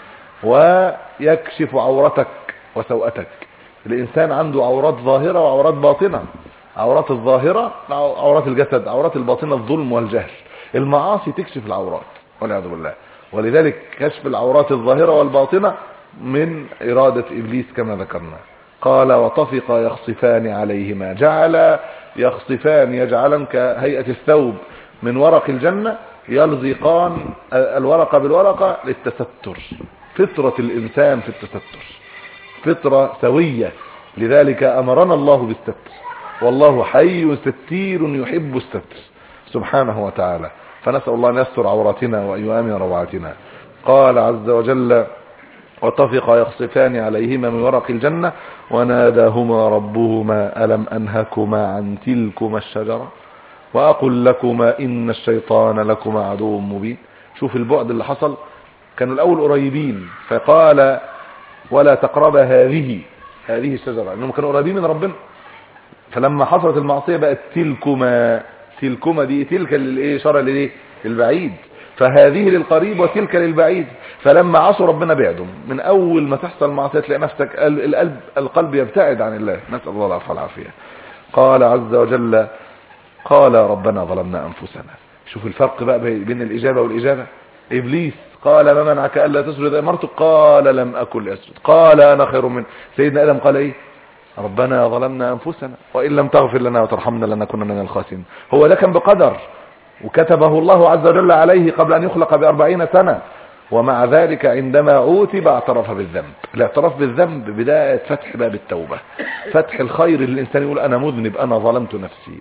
ويكشف عورتك وسوءتك. الإنسان عنده عورات ظاهرة وعورات باطنة. عورات الظاهرة عورات الجسد، عورات الباطنة الظلم والجهل. المعاصي تكشف العورات والعياذ بالله. ولذلك كشف العورات الظاهرة والباطنة من إرادة إبليس كما ذكرنا. قال وطفق يخصفان عليهما، جعل يخصفان يجعلن كهيئة الثوب من ورق الجنة، يلزقان الورقة بالورقة للتستر. فطرة الإنسان في التستر فطرة سوية، لذلك أمرنا الله بالستر، والله حي ستير يحب الستر سبحانه وتعالى. فنسأل الله أن يستر عوراتنا وأن يؤمن روعاتنا. قال عز وجل وطفق يخصفان عليهما من ورق الجنة وناداهما ربهما ألم أنهكما عن تلكما الشجرة وأقول لكما إن الشيطان لكما عدو مبين. شوف البعد اللي حصل، كانوا الأول قريبين، فقال ولا تقرب هذه هذه الشجرة، إنهم كانوا قريبين من ربنا. فلما حصلت المعصية بقت تلكما، تلكما دي تلك للإيه شرع للإيه للبعيد، فهذه للقريب وتلك للبعيد. فلما عصوا ربنا بعدهم. من أول ما تحصل معصية تلاقي نفسك القلب القلب يبتعد عن الله، نسأل الله العفو والعافية. قال عز وجل قال ربنا ظلمنا أنفسنا. شوف الفرق بقى بين الإجابة والإجابة. إبليس قال ما منعك ألا تسجد أمرتك، قال لم أكن أسجد، قال أنا خير من. سيدنا آدم قال إيه ربنا ظلمنا أنفسنا وإن لم تغفر لنا وترحمنا لنكن من الخاسرين. هو ده كان بقدر وكتبه الله عز وجل عليه قبل أن يخلق بأربعين سنة، ومع ذلك عندما عوتب اعترف بالذنب. الاعتراف بالذنب بداية فتح باب التوبة، فتح الخير اللي الإنسان يقول أنا مذنب، أنا ظلمت نفسي.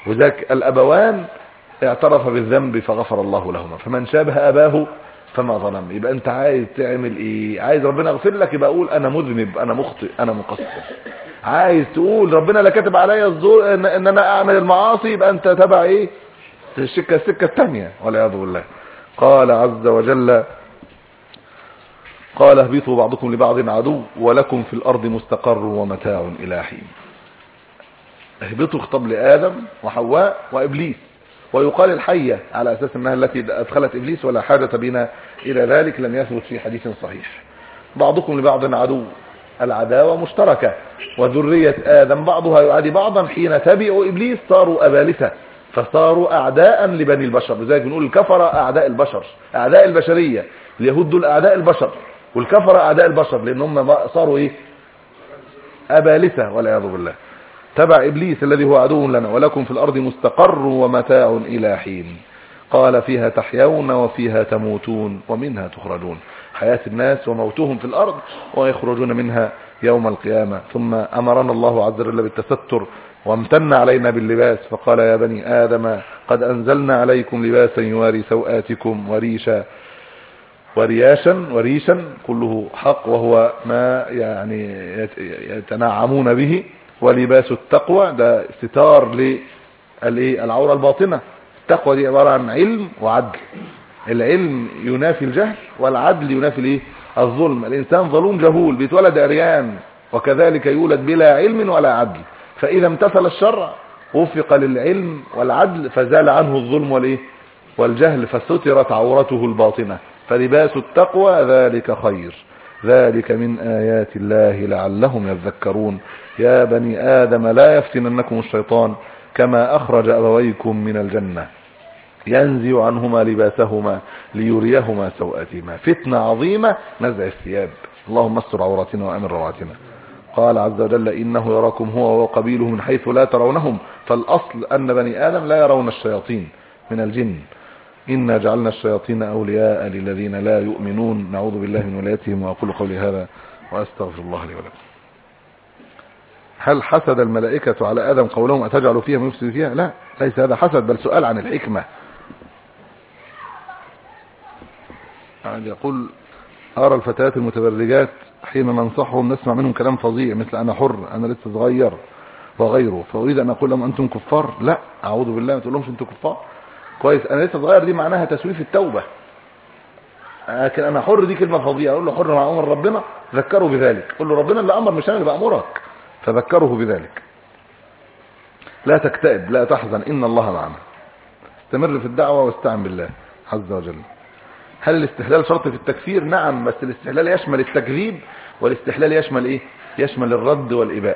وذاك الأبوان اعترف بالذنب فغفر الله لهما، فمن شابه أباه فما ظلم. يبقى انت عايز تعمل ايه؟ عايز ربنا يغفر لك، يبقى قول انا مذنب، انا مخطئ، انا مقصر. عايز تقول ربنا لا كاتب عليا الظلم ان, ان انا اعمل المعاصي، يبقى انت تبع ايه؟ السكه السكه الثانيه والعياذ بالله. قال عز وجل قال اهبطوا بعضكم لبعض عدو ولكم في الارض مستقر ومتاع الى حين. اهبطوا خطاب لآدم وحواء وابليس، ويقال الحية على اساس انها التي ادخلت ابليس، ولا حاجة بنا الى ذلك، لم يثبت في حديث صحيح. بعضكم لبعض عدو، العداوة مشتركة، وذرية آدم بعضها يعادي بعضا، حين تبعوا ابليس صاروا ابالسة، فصاروا اعداء لبني البشر. لذلك بنقول الكفرة اعداء البشر، اعداء البشرية. اليهود دول اعداء البشر، والكفرة اعداء البشر، لانهم صاروا ايه؟ ابالسة والعياذ بالله. تبع ابليس الذي هو عدو لنا. ولكم في الارض مستقر ومتاع الى حين. قال فيها تحيون وفيها تموتون ومنها تخرجون. حياة الناس وموتهم في الارض ويخرجون منها يوم القيامة. ثم امرنا الله عز وجل بالتستر وامتن علينا باللباس، فقال يا بني آدم قد أنزلنا عليكم لباسا يواري سوآتكم وريشا ورياشا وريشا كله حق، وهو ما يعني يتنعمون به. ولباس التقوى ده ستار للعورة الباطنة. التقوى دي عبارة عن علم وعدل. العلم ينافي الجهل، والعدل ينافي الايه؟ الظلم. الإنسان ظلوم جهول بيتولد عريان، وكذلك يولد بلا علم ولا عدل. فإذا امتثل الشرع وفق للعلم والعدل، فزال عنه الظلم والايه؟ والجهل، فسترت عورته الباطنة. فلباس التقوى ذلك خير، ذلك من آيات الله لعلهم يذكرون. يا بني آدم لا يفتننكم الشيطان كما أخرج أبويكم من الجنة ينزع عنهما لباسهما ليريهما سوءاتهما. فتنة عظيمة نزع الثياب. اللهم استر عوراتنا وأمن روعاتنا. قال عز وجل إنه يراكم هو وقبيله من حيث لا ترونهم. فالأصل أن بني آدم لا يرون الشياطين من الجن. إنا جعلنا الشياطين أولياء للذين لا يؤمنون. نعوذ بالله من ولايتهم. وأقول قولي هذا وأستغفر الله لي ولكم. هل حسد الملائكة على آدم قولهم أتجعل فيها من يفسد فيها؟ لا، ليس هذا حسد، بل سؤال عن الحكمة. يعني يقول أرى الفتيات المتبرجات حين ننصحهم نسمع منهم كلام فظيع مثل أنا حر، أنا لسه صغير وغيره، فأريد أن أقول لهم أنتم كفار. لا، أعوذ بالله، ما تقول لهمش أنتم كفار. كويس، أنا لسه صغير دي معناها تسويف التوبة. لكن أنا حر دي كلمة فظيعة. أقول له حر مع أمر ربنا، ذكروا بذلك. قل له ربنا اللي أمر مش أنا اللي بأمرك، فذكره بذلك. لا تكتئب، لا تحزن، إن الله معنا. استمر في الدعوة واستعن بالله عز وجل. هل الاستحلال شرط في التكفير؟ نعم، بس الاستحلال يشمل التكذيب، والاستحلال يشمل ايه؟ يشمل الرد والإباء.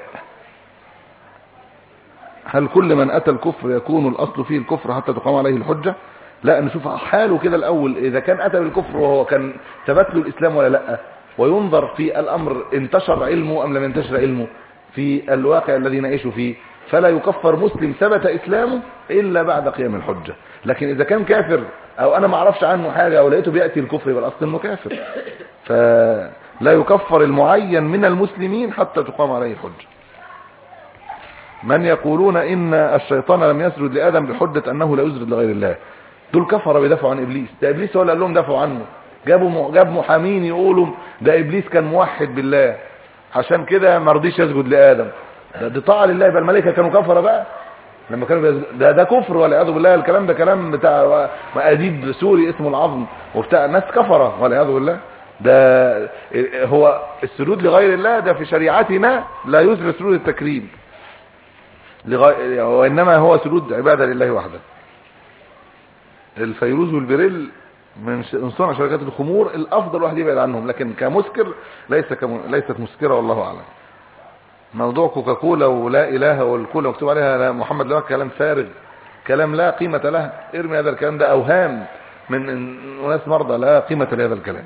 هل كل من أتى الكفر يكون الأصل فيه الكفر حتى تقام عليه الحجة؟ لا، نشوف حاله كده الأول، إذا كان أتى بالكفر وهو كان ثبت له الإسلام ولا لا، وينظر في الأمر انتشر علمه أم لم ينتشر علمه في الواقع الذي نعيش فيه. فلا يكفر مسلم ثبت إسلامه إلا بعد قيام الحجة. لكن إذا كان كافر أو أنا ما أعرفش عنه حاجة أو لقيته بيأتي الكفر، يبقى الأصل إنه كافر. فلا يكفر المعين من المسلمين حتى تقام عليه الحجة. من يقولون إن الشيطان لم يسجد لآدم بحجة أنه لا يسجد لغير الله، دول كفر بيدافعوا عن إبليس. ده إبليس هو اللي قال لهم دافعوا عنه. جابوا جاب محامين يقولوا ده إبليس كان موحد بالله عشان كده ما رضيش يسجد لآدم. ده, ده طاعة لله. يبقى الملائكة كانوا كفرة بقى لما كانوا ده ده كفر والعياذ بالله. الكلام ده كلام بتاع أديب سوري اسمه العظم وبتاع ناس كفرة والعياذ بالله. ده هو السجود لغير الله ده في شريعتنا لا يثبت سجود التكريم، لغي... وإنما هو سجود عبادة لله وحده. الفيروز والبريل من صنع شركات الخمور الأفضل واحد يبعد عنهم، لكن كمسكر ليس كم... ليست مسكرة والله أعلم. موضوع كوكاكولا ولا إله والكولا مكتوب عليها محمد لواء كلام فارغ، كلام لا قيمة له. ارمي هذا الكلام، ده أوهام من ناس مرضى لا قيمة لهذا الكلام،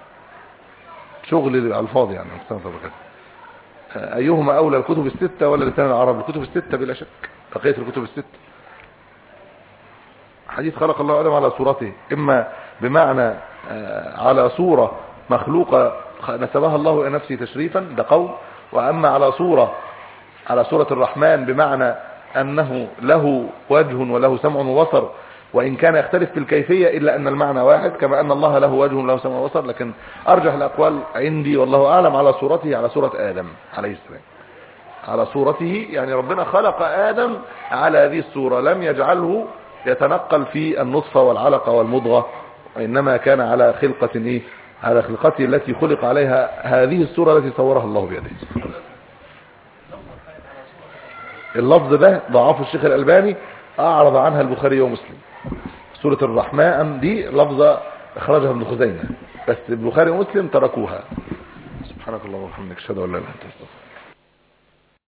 شغل على الفاضي يعني. أيهما أولى، الكتب الستة ولا لسان العرب؟ الكتب الستة بلا شك، بقية الكتب الستة. حديث خلق الله آدم على صورته، إما بمعنى على صورة مخلوقة نسبها الله إلى نفسه تشريفا، ده قول. وأما على صورة على صورة الرحمن بمعنى أنه له وجه وله سمع وبصر، وإن كان يختلف في الكيفية إلا أن المعنى واحد، كما أن الله له وجه وله سمع وبصر. لكن أرجح الأقوال عندي والله أعلم على صورته، على صورة آدم عليه السلام، على صورته، يعني ربنا خلق آدم على هذه الصورة، لم يجعله يتنقل في النطفة والعلقة والمضغة، وإنما كان على خلقة إيه؟ على خلقته التي خلق عليها هذه الصورة التي صورها الله بيده. اللفظ ده ضعفه الشيخ الألباني، أعرض عنها البخاري ومسلم. سورة الرحمن دي لفظة اخرجها ابن خزيمة، بس البخاري ومسلم تركوها. سبحانك اللهم وبحمدك، اشهد ان لا اله الا انت.